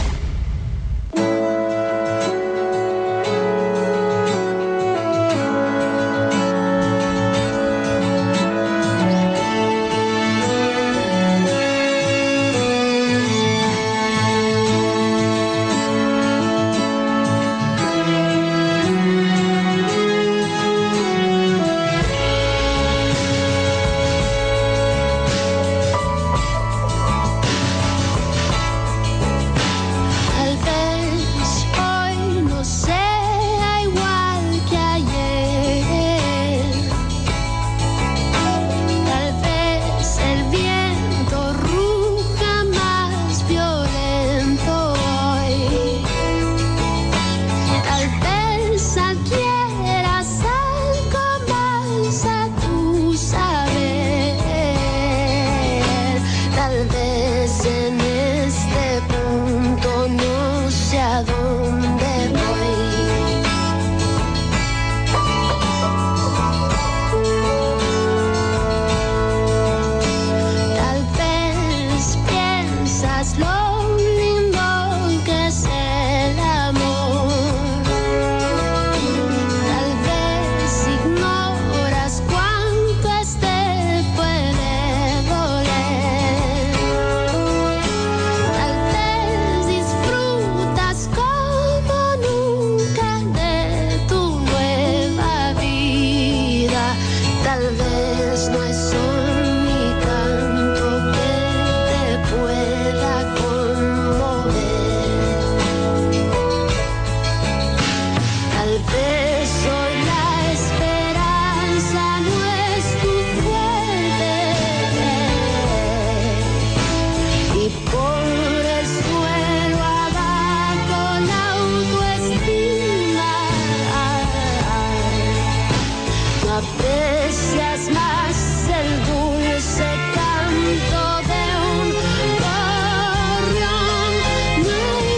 S3: aprecias más el dulce canto de un gorrión, no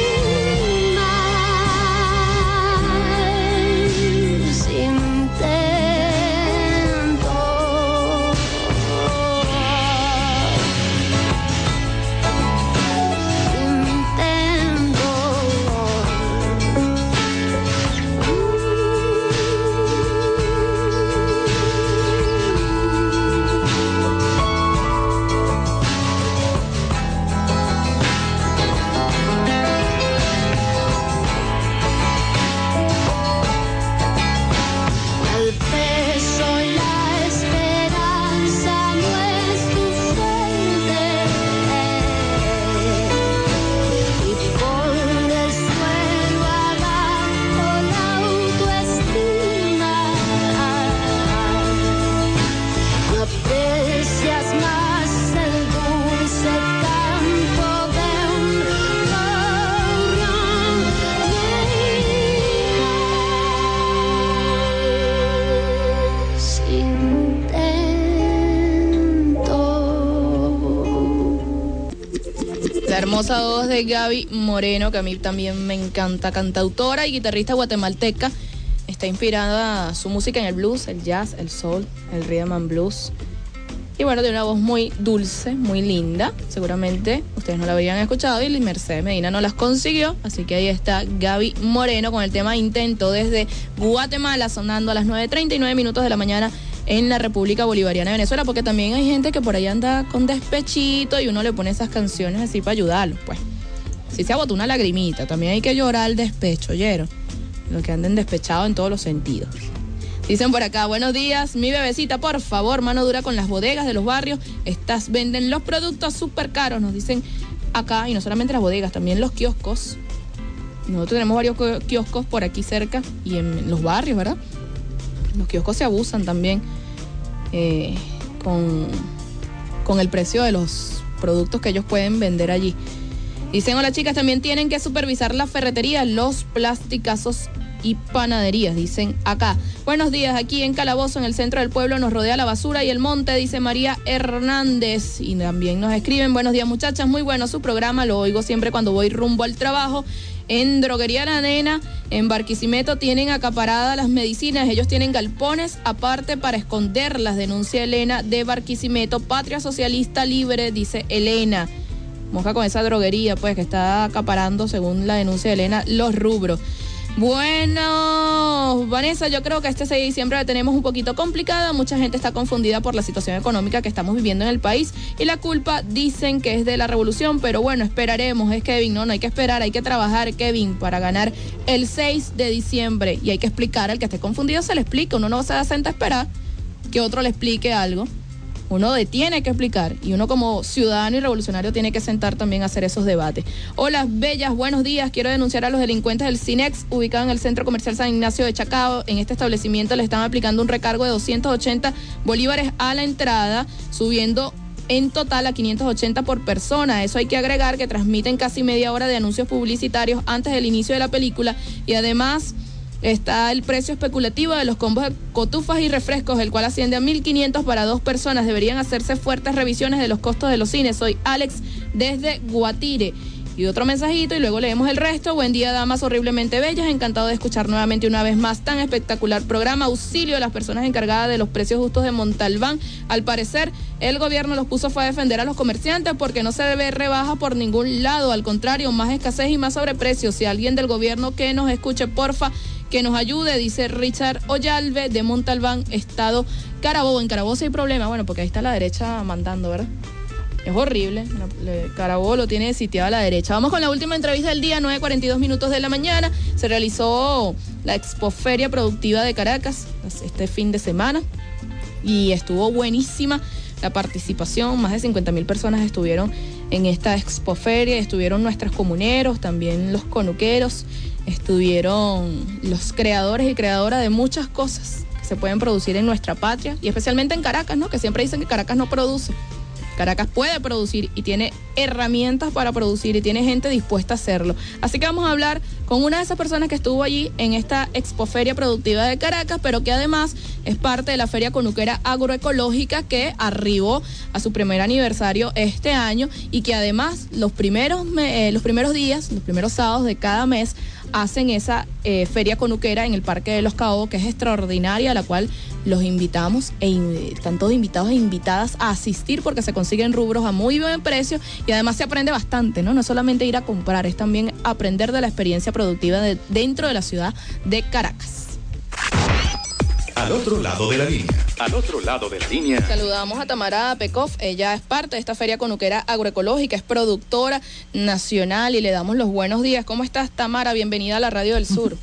S3: hay más intento. El peso y la esperanza no es tu fuente, y por el suelo abajo la autoestima. No aprecias más el dulce canto de un gorrión,
S4: La hermosa voz de Gaby Moreno, que a mí también me encanta, cantautora y guitarrista guatemalteca. Está inspirada su música en el blues, el jazz, el soul, el rhythm and blues. Y bueno, tiene una voz muy dulce, muy linda. Seguramente ustedes no la habrían escuchado y Mercedes Medina no las consiguió. Así que ahí está Gaby Moreno con el tema Intento desde Guatemala, sonando a las nueve treinta y nueve minutos de la mañana en la República Bolivariana de Venezuela, porque también hay gente que por ahí anda con despechito y uno le pone esas canciones así para ayudarlos, pues. Si se agotó una lagrimita, también hay que llorar al despecho, ¿oyeron? Los que anden despechados en todos los sentidos. Dicen por acá, buenos días, mi bebecita, por favor, mano dura con las bodegas de los barrios. Estas venden los productos súper caros, nos dicen acá, y no solamente las bodegas, también los kioscos. Nosotros tenemos varios kioscos por aquí cerca y en los barrios, ¿verdad? Los kioscos se abusan también eh, con, con el precio de los productos que ellos pueden vender allí. Dicen, hola chicas, también tienen que supervisar la ferretería, los plasticazos y panaderías, dicen acá. Buenos días, aquí en Calabozo, en el centro del pueblo, nos rodea la basura y el monte, dice María Hernández. Y también nos escriben, buenos días muchachas, muy bueno su programa, lo oigo siempre cuando voy rumbo al trabajo. En Droguería La Nena, en Barquisimeto, tienen acaparadas las medicinas. Ellos tienen galpones aparte para esconderlas, denuncia Elena de Barquisimeto. Patria Socialista Libre, dice Elena. Moja con esa droguería, pues, que está acaparando, según la denuncia de Elena, los rubros. Bueno, Vanessa, yo creo que este seis de diciembre la tenemos un poquito complicada. Mucha gente está confundida por la situación económica que estamos viviendo en el país y la culpa dicen que es de la revolución, pero bueno, esperaremos. Es Kevin, no, no hay que esperar, hay que trabajar, Kevin, para ganar el seis de diciembre y hay que explicar. Al que esté confundido se le explica, uno no se da senta a esperar que otro le explique algo. Uno tiene que explicar y uno como ciudadano y revolucionario tiene que sentar también a hacer esos debates. Hola, bellas, buenos días. Quiero denunciar a los delincuentes del Cinex, ubicado en el Centro Comercial San Ignacio de Chacao. En este establecimiento le están aplicando un recargo de doscientos ochenta bolívares a la entrada, subiendo en total a quinientos ochenta por persona. Eso hay que agregar que transmiten casi media hora de anuncios publicitarios antes del inicio de la película y además está el precio especulativo de los combos de cotufas y refrescos, el cual asciende a mil quinientos para dos personas. Deberían hacerse fuertes revisiones de los costos de los cines. Soy Alex desde Guatire. Y otro mensajito y luego leemos el resto. Buen día, damas horriblemente bellas. Encantado de escuchar nuevamente una vez más tan espectacular programa. Auxilio a las personas encargadas de los precios justos de Montalbán. Al parecer, el gobierno los puso fue a defender a los comerciantes porque no se debe rebaja por ningún lado. Al contrario, más escasez y más sobreprecios. Si alguien del gobierno que nos escuche, porfa, que nos ayude, dice Richard Ollalve de Montalbán, Estado Carabobo. En Carabobo sí hay problema, bueno, porque ahí está la derecha mandando, ¿verdad? Es horrible, Carabobo lo tiene sitiado a la derecha. Vamos con la última entrevista del día, nueve cuarenta y dos minutos de la mañana. Se realizó la Expoferia Productiva de Caracas este fin de semana y estuvo buenísima la participación. Más de cincuenta mil personas estuvieron en esta Expoferia, estuvieron nuestros comuneros, también los conuqueros, estuvieron los creadores y creadoras de muchas cosas que se pueden producir en nuestra patria y especialmente en Caracas, ¿no? Que siempre dicen que Caracas no produce. Caracas puede producir y tiene herramientas para producir y tiene gente dispuesta a hacerlo. Así que vamos a hablar con una de esas personas que estuvo allí en esta Expoferia Productiva de Caracas, pero que además es parte de la Feria Conuquera Agroecológica, que arribó a su primer aniversario este año y que además los primeros, eh, los primeros días, los primeros sábados de cada mes hacen esa eh, Feria Conuquera en el Parque de los Caobos, que es extraordinaria, a la cual los invitamos, e in, están todos invitados e invitadas a asistir, porque se consiguen rubros a muy buen precio y además se aprende bastante, ¿no? No es solamente ir a comprar, es también aprender de la experiencia productiva de, dentro de la ciudad de Caracas.
S6: Al otro lado de la línea.
S1: Al otro lado de la línea.
S4: Saludamos a Tamara Pekov, ella es parte de esta Feria Conuquera Agroecológica, es productora nacional y le damos los buenos días. ¿Cómo estás, Tamara? Bienvenida a la Radio del Sur.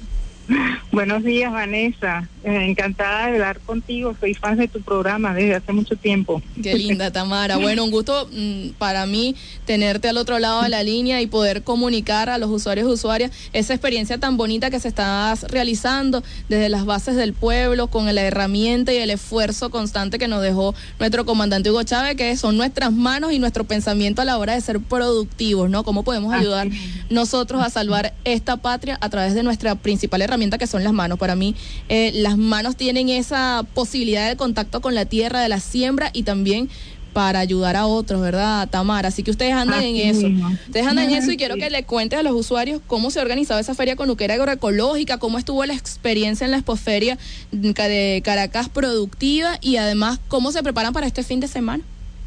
S21: Buenos días, Vanessa. Eh, encantada de hablar contigo. Soy fan de tu programa desde hace mucho tiempo.
S4: Qué linda, Tamara. Bueno, un gusto mmm, para mí tenerte al otro lado de la línea y poder comunicar a los usuarios y usuarias esa experiencia tan bonita que se está realizando desde las bases del pueblo, con la herramienta y el esfuerzo constante que nos dejó nuestro comandante Hugo Chávez, que son nuestras manos y nuestro pensamiento a la hora de ser productivos, ¿no? ¿Cómo podemos ayudar nosotros a salvar esta patria a través de nuestra principal herramienta, que son las manos? Para mí, eh, las manos tienen esa posibilidad de contacto con la tierra, de la siembra y también para ayudar a otros, ¿verdad, Tamara? Así que ustedes andan Así en eso. Mismo. Ustedes andan en eso y quiero que le cuentes a los usuarios cómo se ha organizado esa Feria Conuquera Agroecológica, cómo estuvo la experiencia en la Expoferia de Caracas Productiva y además cómo se preparan para este fin de semana.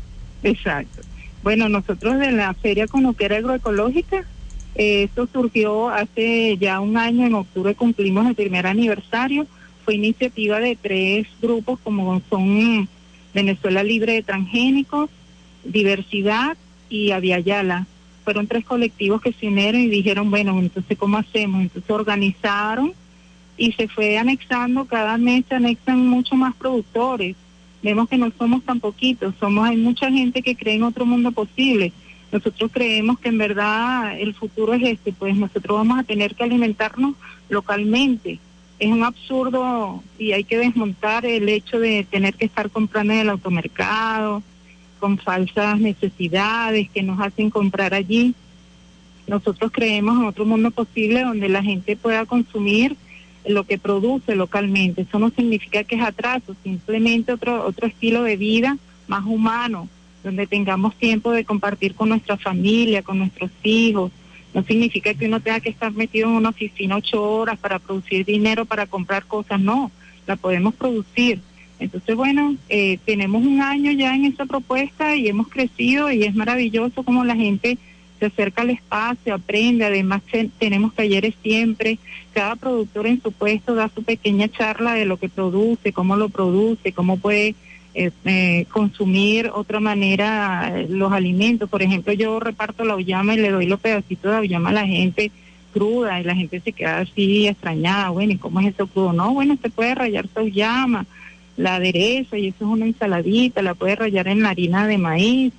S21: Exacto. Bueno, nosotros de la Feria Conuquera Agroecológica, Eh, esto surgió hace ya un año, en octubre cumplimos el primer aniversario. Fue iniciativa de tres grupos como son Venezuela Libre de Transgénicos, Diversidad y Aviala. Fueron tres colectivos que se unieron y dijeron, bueno, entonces ¿cómo hacemos? Entonces organizaron y se fue anexando, cada mes se anexan mucho más productores. Vemos que no somos tan poquitos, somos hay mucha gente que cree en otro mundo posible. Nosotros creemos que en verdad el futuro es este, pues nosotros vamos a tener que alimentarnos localmente. Es un absurdo y hay que desmontar el hecho de tener que estar comprando en el automercado, con falsas necesidades que nos hacen comprar allí. Nosotros creemos en otro mundo posible donde la gente pueda consumir lo que produce localmente. Eso no significa que es atraso, simplemente otro, otro estilo de vida más humano, donde tengamos tiempo de compartir con nuestra familia, con nuestros hijos. No significa que uno tenga que estar metido en una oficina ocho horas para producir dinero, para comprar cosas, no, la podemos producir. Entonces, bueno, eh, tenemos un año ya en esa propuesta y hemos crecido y es maravilloso como la gente se acerca al espacio, aprende, además te, tenemos talleres siempre, cada productor en su puesto da su pequeña charla de lo que produce, cómo lo produce, cómo puede Eh, eh, consumir otra manera eh, los alimentos. Por ejemplo, yo reparto la auyama y le doy los pedacitos de auyama a la gente cruda y la gente se queda así extrañada. Bueno, ¿y cómo es eso crudo? No, bueno, se puede rallar su auyama, la adereza y eso es una ensaladita, la puede rallar en la harina de maíz,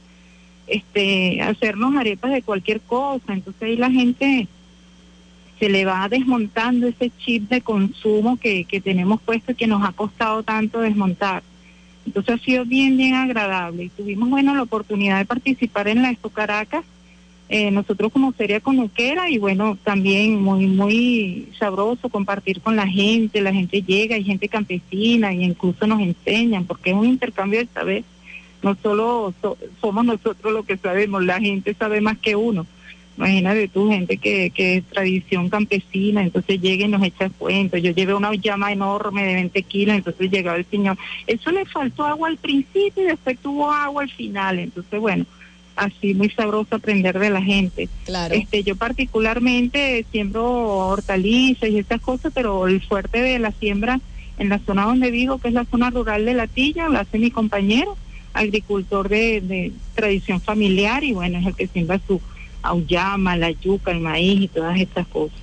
S21: este, hacernos arepas de cualquier cosa. Entonces ahí la gente se le va desmontando ese chip de consumo que, que tenemos puesto y que nos ha costado tanto desmontar. Entonces ha sido bien, bien agradable. Y tuvimos, bueno, la oportunidad de participar en la Expo Caracas, eh, nosotros como Feria Conuquera, y bueno, también muy, muy sabroso compartir con la gente. La gente llega, hay gente campesina, y incluso nos enseñan, porque es un intercambio de saber. No solo so, somos nosotros los que sabemos, la gente sabe más que uno. Imagínate tú, gente que, que es tradición campesina, entonces llega y nos echa cuentos. Yo llevé una llama enorme de veinte kilos, entonces llegaba el señor. Eso le faltó agua al principio y después tuvo agua al final. Entonces, bueno, así muy sabroso aprender de la gente.
S4: Claro.
S21: Este, yo particularmente siembro hortalizas y esas cosas, pero el fuerte de la siembra en la zona donde vivo, que es la zona rural de Latilla, lo hace mi compañero, agricultor de, de tradición familiar, y bueno, es el que siembra su auyama, la yuca, el maíz y todas estas cosas.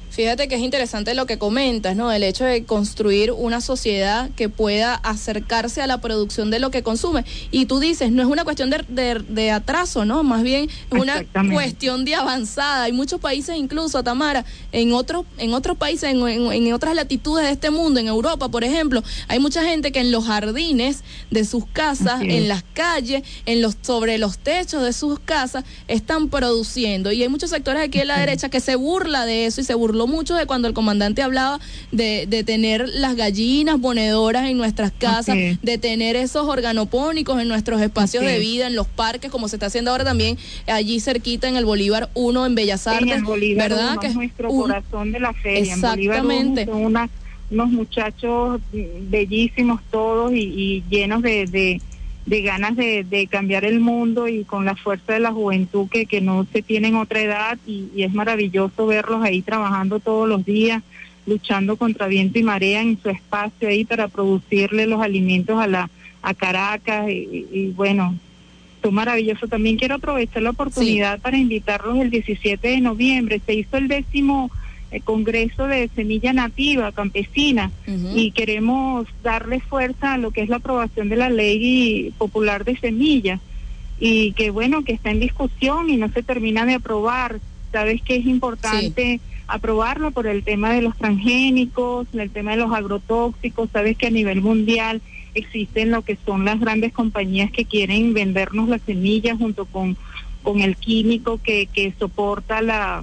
S4: Fíjate que es interesante lo que comentas, ¿no? El hecho de construir una sociedad que pueda acercarse a la producción de lo que consume. Y tú dices, no es una cuestión de, de, de atraso, ¿no? Más bien es una cuestión de avanzada. Hay muchos países, incluso, Tamara, en otros en otros países, en, en, en otras latitudes de este mundo, en Europa, por ejemplo, hay mucha gente que en los jardines de sus casas, en las calles, en los sobre los techos de sus casas, están produciendo. Y hay muchos sectores aquí de la derecha que se burla de eso y se burló mucho de cuando el comandante hablaba de, de tener las gallinas ponedoras en nuestras casas, okay. de tener esos organopónicos en nuestros espacios okay. de vida, en los parques, como se está haciendo ahora también allí cerquita en el Bolívar uno en Bellas Artes, en el Bolívar ¿verdad? Uno, que es nuestro un... corazón de la feria. Exactamente. En Bolívar uno son una, unos muchachos bellísimos todos y, y llenos de, de de ganas de, de cambiar el mundo y con la fuerza de la juventud que, que no se tiene en otra edad y, y es maravilloso verlos ahí trabajando todos los días, luchando contra viento y marea en su espacio ahí para producirle los alimentos a la a Caracas y, y bueno, son maravillosos. También quiero aprovechar la oportunidad sí. para invitarlos el diecisiete de noviembre, se hizo el décimo el Congreso de Semilla Nativa Campesina uh-huh. y queremos darle fuerza a lo que es la aprobación de la Ley Popular de Semillas y que bueno, que está en discusión y no se termina de aprobar. Sabes que es importante sí. aprobarlo por el tema de los transgénicos, el tema de los agrotóxicos. Sabes que a nivel mundial existen lo que son las grandes compañías que quieren vendernos las semillas junto con, con el químico que, que soporta la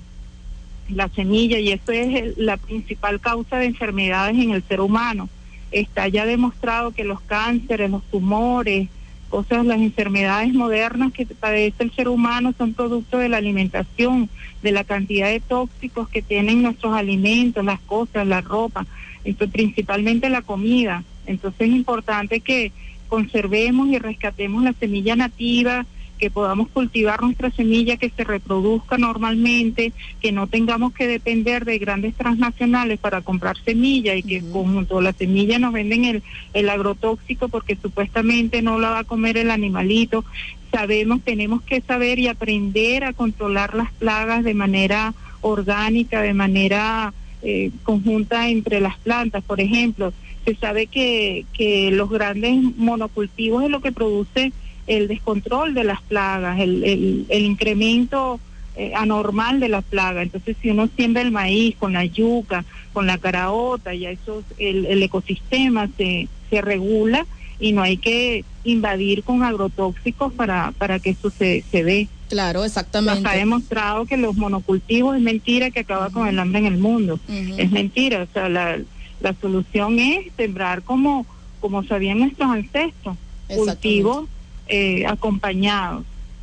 S4: la semilla y eso es el, la principal causa de enfermedades en el ser humano. Está ya demostrado que los cánceres, los tumores, cosas, las enfermedades modernas que padece el ser humano son producto de la alimentación, de la cantidad de tóxicos que tienen nuestros alimentos, las cosas, la ropa, esto, principalmente la comida. Entonces es importante que conservemos y rescatemos la semilla nativa, que podamos cultivar nuestra semilla, que se reproduzca normalmente, que no tengamos que depender de grandes transnacionales para comprar semilla y que uh-huh. junto a la semilla nos venden el, el agrotóxico porque supuestamente no la va a comer el animalito. Sabemos, tenemos que saber y aprender a controlar las plagas de manera orgánica, de manera eh, conjunta entre las plantas. Por ejemplo, se sabe que, que los grandes monocultivos es lo que produce el descontrol de las plagas, el, el, el incremento eh, anormal de la plaga. Entonces, si uno siembra el maíz con la yuca, con la caraota, ya eso, el, el ecosistema se, se regula y no hay que invadir con agrotóxicos para, para que eso se, se dé. Claro, exactamente.
S21: Nos ha demostrado que los monocultivos es mentira que acaba uh-huh. con el hambre en el mundo. Uh-huh. Es mentira, o sea, la, la solución es sembrar como, como sabían nuestros ancestros, cultivos Eh, acompañados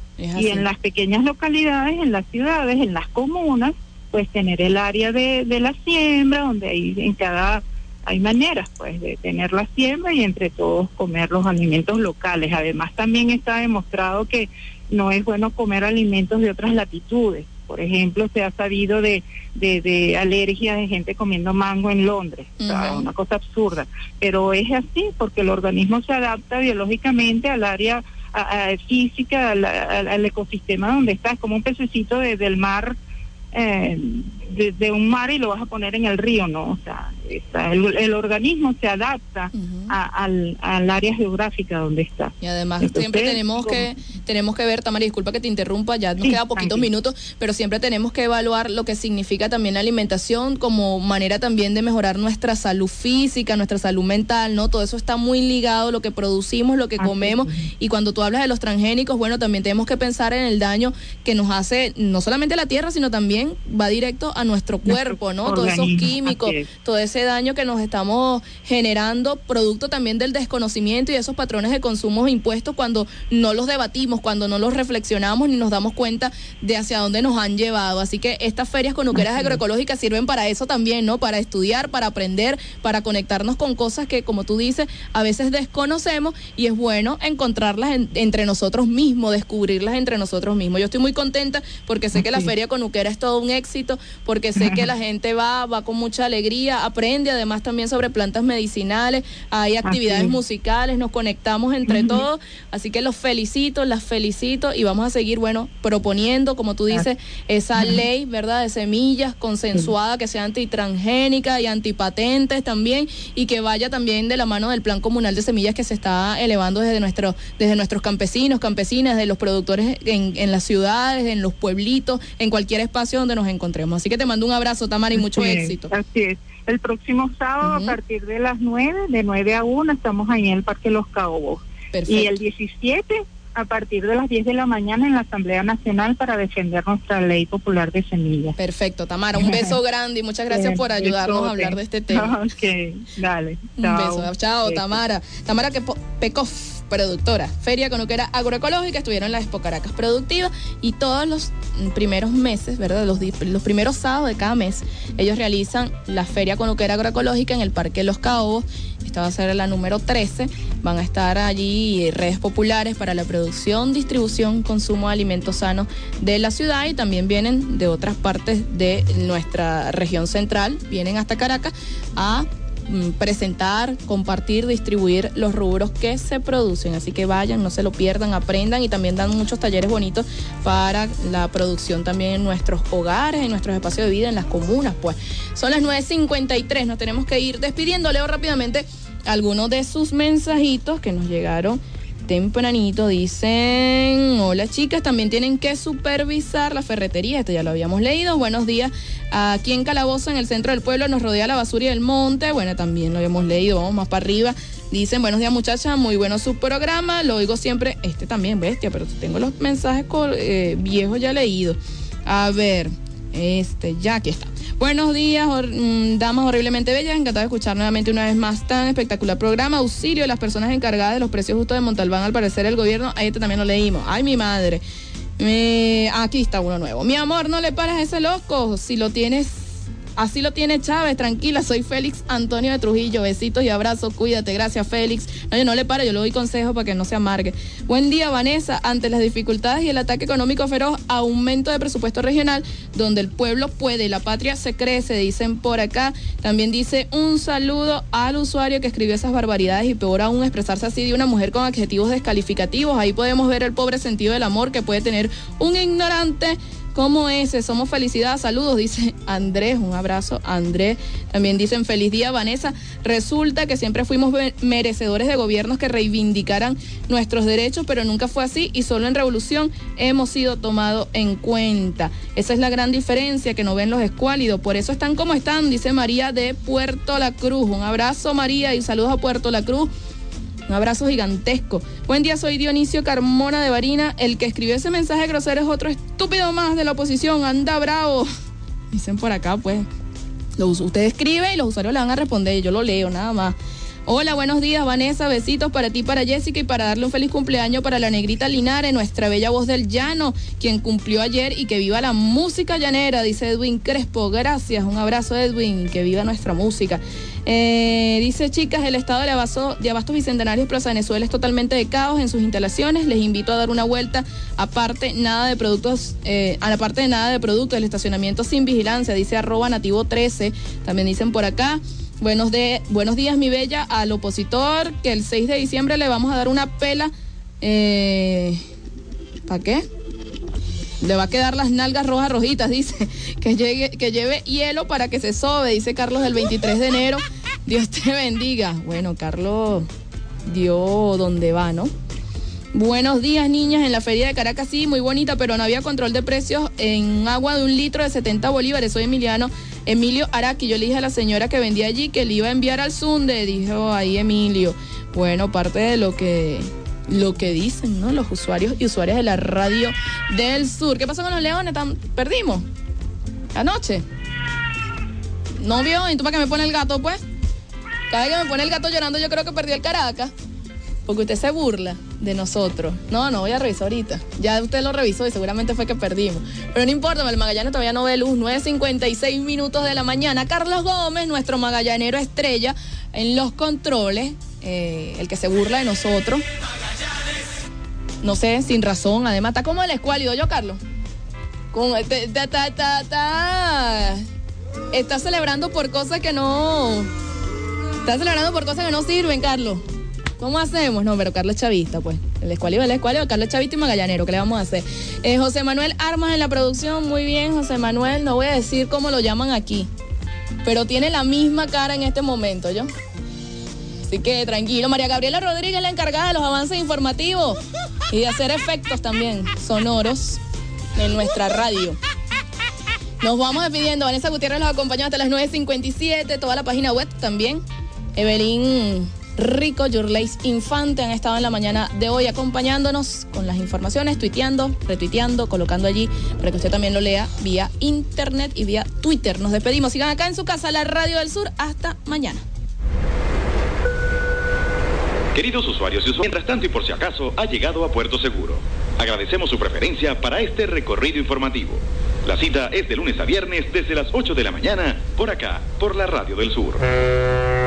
S21: y en las pequeñas localidades, en las ciudades, en las comunas, pues tener el área de, de la siembra donde hay en cada hay maneras pues de tener la siembra y entre todos comer los alimentos locales. Además también está demostrado que no es bueno comer alimentos de otras latitudes. Por ejemplo, se ha sabido de, de, de alergias de gente comiendo mango en Londres, uh-huh. o sea, una cosa absurda, pero es así porque el organismo se adapta biológicamente al área a, a física, al, al, al ecosistema donde está. Es como un pececito de, del mar, eh, de, de un mar y lo vas a poner en el río, ¿no? O sea, está, el, el organismo se adapta uh-huh. a, al, al área geográfica donde está.
S4: Y además Entonces, siempre tenemos ¿cómo? que tenemos que ver, Tamara, disculpa que te interrumpa, ya nos sí, queda poquitos tranquilo. minutos, pero siempre tenemos que evaluar lo que significa también la alimentación como manera también de mejorar nuestra salud física, nuestra salud mental, ¿no? Todo eso está muy ligado, lo que producimos, lo que Así comemos, es. Y cuando tú hablas de los transgénicos, bueno, también tenemos que pensar en el daño que nos hace no solamente la tierra, sino también va directo a nuestro cuerpo, ¿no? Todos esos químicos, todo ese daño que nos estamos generando, producto también del desconocimiento y esos patrones de consumo impuestos cuando no los debatimos, cuando no los reflexionamos ni nos damos cuenta de hacia dónde nos han llevado. Así que estas ferias conuqueras agroecológicas sirven para eso también, ¿no? Para estudiar, para aprender, para conectarnos con cosas que, como tú dices, a veces desconocemos y es bueno encontrarlas en, entre nosotros mismos, descubrirlas entre nosotros mismos. Yo estoy muy contenta porque sé que la feria conuquera es todo un éxito, porque sé que la gente va, va con mucha alegría, aprende además también sobre plantas medicinales, hay actividades musicales, nos conectamos entre uh-huh. todos, así que los felicito, las felicito y vamos a seguir, bueno, proponiendo, como tú dices, esa ley, ¿verdad?, de semillas consensuada, que sea antitransgénica y antipatentes también, y que vaya también de la mano del plan comunal de semillas que se está elevando desde, nuestro, desde nuestros campesinos, campesinas, de los productores en, en las ciudades, en los pueblitos, en cualquier espacio donde nos encontremos. Así que te mando un abrazo, Tamara, y mucho
S21: Así es,
S4: éxito.
S21: Así es. El próximo sábado, uh-huh, a partir de las nueve, de nueve a una, estamos ahí en el Parque Los Caobos.
S4: Perfecto.
S21: Y el diecisiete, a partir de las diez de la mañana, en la Asamblea Nacional para defender nuestra ley popular de semillas.
S4: Perfecto, Tamara, un beso grande y muchas gracias
S21: Bien,
S4: por ayudarnos
S21: besote.
S4: a hablar de este tema.
S21: Ok, dale.
S4: Un
S21: Chao.
S4: beso. Chao,
S21: Beso.
S4: Tamara. Tamara Pecoff, productora, Feria Conuquera Agroecológica, estuvieron en la Expo Caracas Productiva, y todos los primeros meses, ¿verdad? Los, los primeros sábados de cada mes, ellos realizan la Feria Conuquera Agroecológica en el Parque Los Caobos. Esta va a ser la número trece. Van a estar allí redes populares para la producción, distribución, consumo de alimentos sanos de la ciudad, y también vienen de otras partes de nuestra región central, vienen hasta Caracas a presentar, compartir, distribuir los rubros que se producen. Así que vayan, no se lo pierdan, aprendan, y también dan muchos talleres bonitos para la producción también en nuestros hogares, en nuestros espacios de vida, en las comunas. Pues son las nueve cincuenta y tres, nos tenemos que ir despidiendo. Leo rápidamente algunos de sus mensajitos que nos llegaron tempranito. Dicen: hola chicas, también tienen que supervisar la ferretería. Esto ya lo habíamos leído. Buenos días. Aquí en Calabozo, en el centro del pueblo, nos rodea la basura y el monte. Bueno, también lo habíamos leído. Vamos más para arriba. Dicen: buenos días muchachas, muy bueno su programa, lo oigo siempre. Este también, bestia, pero tengo los mensajes eh, viejos ya leídos. A ver, este, ya aquí está. Buenos días, or, mmm, damas horriblemente bellas, encantada de escuchar nuevamente una vez más tan espectacular programa. Auxilio a las personas encargadas de los precios justos de Montalbán, al parecer el gobierno, ahí este también lo leímos. Ay, mi madre. Me... Aquí está uno nuevo. Mi amor, no le pares a ese loco, si lo tienes... Así lo tiene Chávez, tranquila, soy Félix Antonio de Trujillo, besitos y abrazos, cuídate, gracias Félix. No, yo no le paro, yo le doy consejo para que no se amargue. Buen día, Vanessa. Ante las dificultades y el ataque económico feroz, aumento de presupuesto regional, donde el pueblo puede y la patria se crece, dicen por acá. También dice: un saludo al usuario que escribió esas barbaridades, y peor aún expresarse así de una mujer con adjetivos descalificativos. Ahí podemos ver el pobre sentido del amor que puede tener un ignorante como ese. Somos felicidad, saludos, dice Andrés, un abrazo Andrés. También dicen: feliz día Vanessa, resulta que siempre fuimos merecedores de gobiernos que reivindicaran nuestros derechos, pero nunca fue así, y solo en revolución hemos sido tomados en cuenta. Esa es la gran diferencia, que no ven los escuálidos, por eso están como están, dice María de Puerto La Cruz. Un abrazo María y saludos a Puerto La Cruz. Un abrazo gigantesco. Buen día, soy Dionisio Carmona de Barina. El que escribió ese mensaje grosero es otro estúpido más de la oposición. Anda bravo. Dicen por acá, pues. Los, usted escribe y los usuarios le van a responder. Yo lo leo, nada más. Hola, buenos días, Vanessa. Besitos para ti, para Jessica, y para darle un feliz cumpleaños para la negrita Linares, nuestra bella voz del llano, quien cumplió ayer, y que viva la música llanera, dice Edwin Crespo. Gracias, un abrazo Edwin, que viva nuestra música. Eh, dice: chicas, el estado de Abastos, de Abastos Bicentenarios Plaza Venezuela es totalmente de caos en sus instalaciones. Les invito a dar una vuelta. Aparte, nada de productos, eh, a la parte de nada de productos, el estacionamiento sin vigilancia, dice arroba nativo trece. También dicen por acá: buenos, de, buenos días, mi bella, al opositor, que el seis de diciembre le vamos a dar una pela. Eh, ¿Para qué? Le va a quedar las nalgas rojas rojitas, dice. Que llegue, que lleve hielo para que se sobe, dice Carlos, del veintitrés de enero. Dios te bendiga. Bueno, Carlos dio donde va, ¿no? Buenos días, niñas. En la feria de Caracas, sí, muy bonita, pero no había control de precios en agua de un litro de setenta bolívares. Soy Emiliano, Emilio Araki. Yo le dije a la señora que vendía allí que le iba a enviar al Sunde, dijo ahí Emilio. Bueno, parte de lo que... lo que dicen, ¿no?, los usuarios y usuarias de la radio del sur. ¿Qué pasó con los leones? ¿Tan... ¿Perdimos? ¿Anoche? ¿No vio? ¿Y tú para qué me pone el gato, pues? Cada vez que me pone el gato llorando, yo creo que perdí el Caracas. Porque usted se burla de nosotros. No, no voy a revisar ahorita. Ya usted lo revisó y seguramente fue que perdimos. Pero no importa, el Magallanes todavía no ve luz. nueve cincuenta y seis minutos de la mañana. Carlos Gómez, nuestro magallanero estrella en los controles, eh, el que se burla de nosotros. No sé, sin razón. Además, está como el escuálido, ¿yo, Carlos? Con, ta, ta, ta, ta, ta. Está celebrando por cosas que no... Está celebrando por cosas que no sirven, Carlos. ¿Cómo hacemos? No, pero Carlos es chavista, pues. El escuálido, el escuálido, Carlos es chavista y magallanero. ¿Qué le vamos a hacer? Eh, José Manuel Armas en la producción. Muy bien, José Manuel. No voy a decir cómo lo llaman aquí, pero tiene la misma cara en este momento, ¿yo? Así que tranquilo. María Gabriela Rodríguez, la encargada de los avances informativos y de hacer efectos también sonoros en nuestra radio. Nos vamos despidiendo. Vanessa Gutiérrez los acompañó hasta las nueve cincuenta y siete. Toda la página web también. Evelyn Rico, Yurleis Infante han estado en la mañana de hoy acompañándonos con las informaciones, tuiteando, retuiteando, colocando allí para que usted también lo lea vía internet y vía Twitter. Nos despedimos. Sigan acá en su casa, la Radio del Sur. Hasta mañana.
S1: Queridos usuarios y usuarios, mientras tanto y por si acaso, ha llegado a Puerto Seguro. Agradecemos su preferencia para este recorrido informativo. La cita es de lunes a viernes desde las ocho de la mañana, por acá, por la Radio del Sur.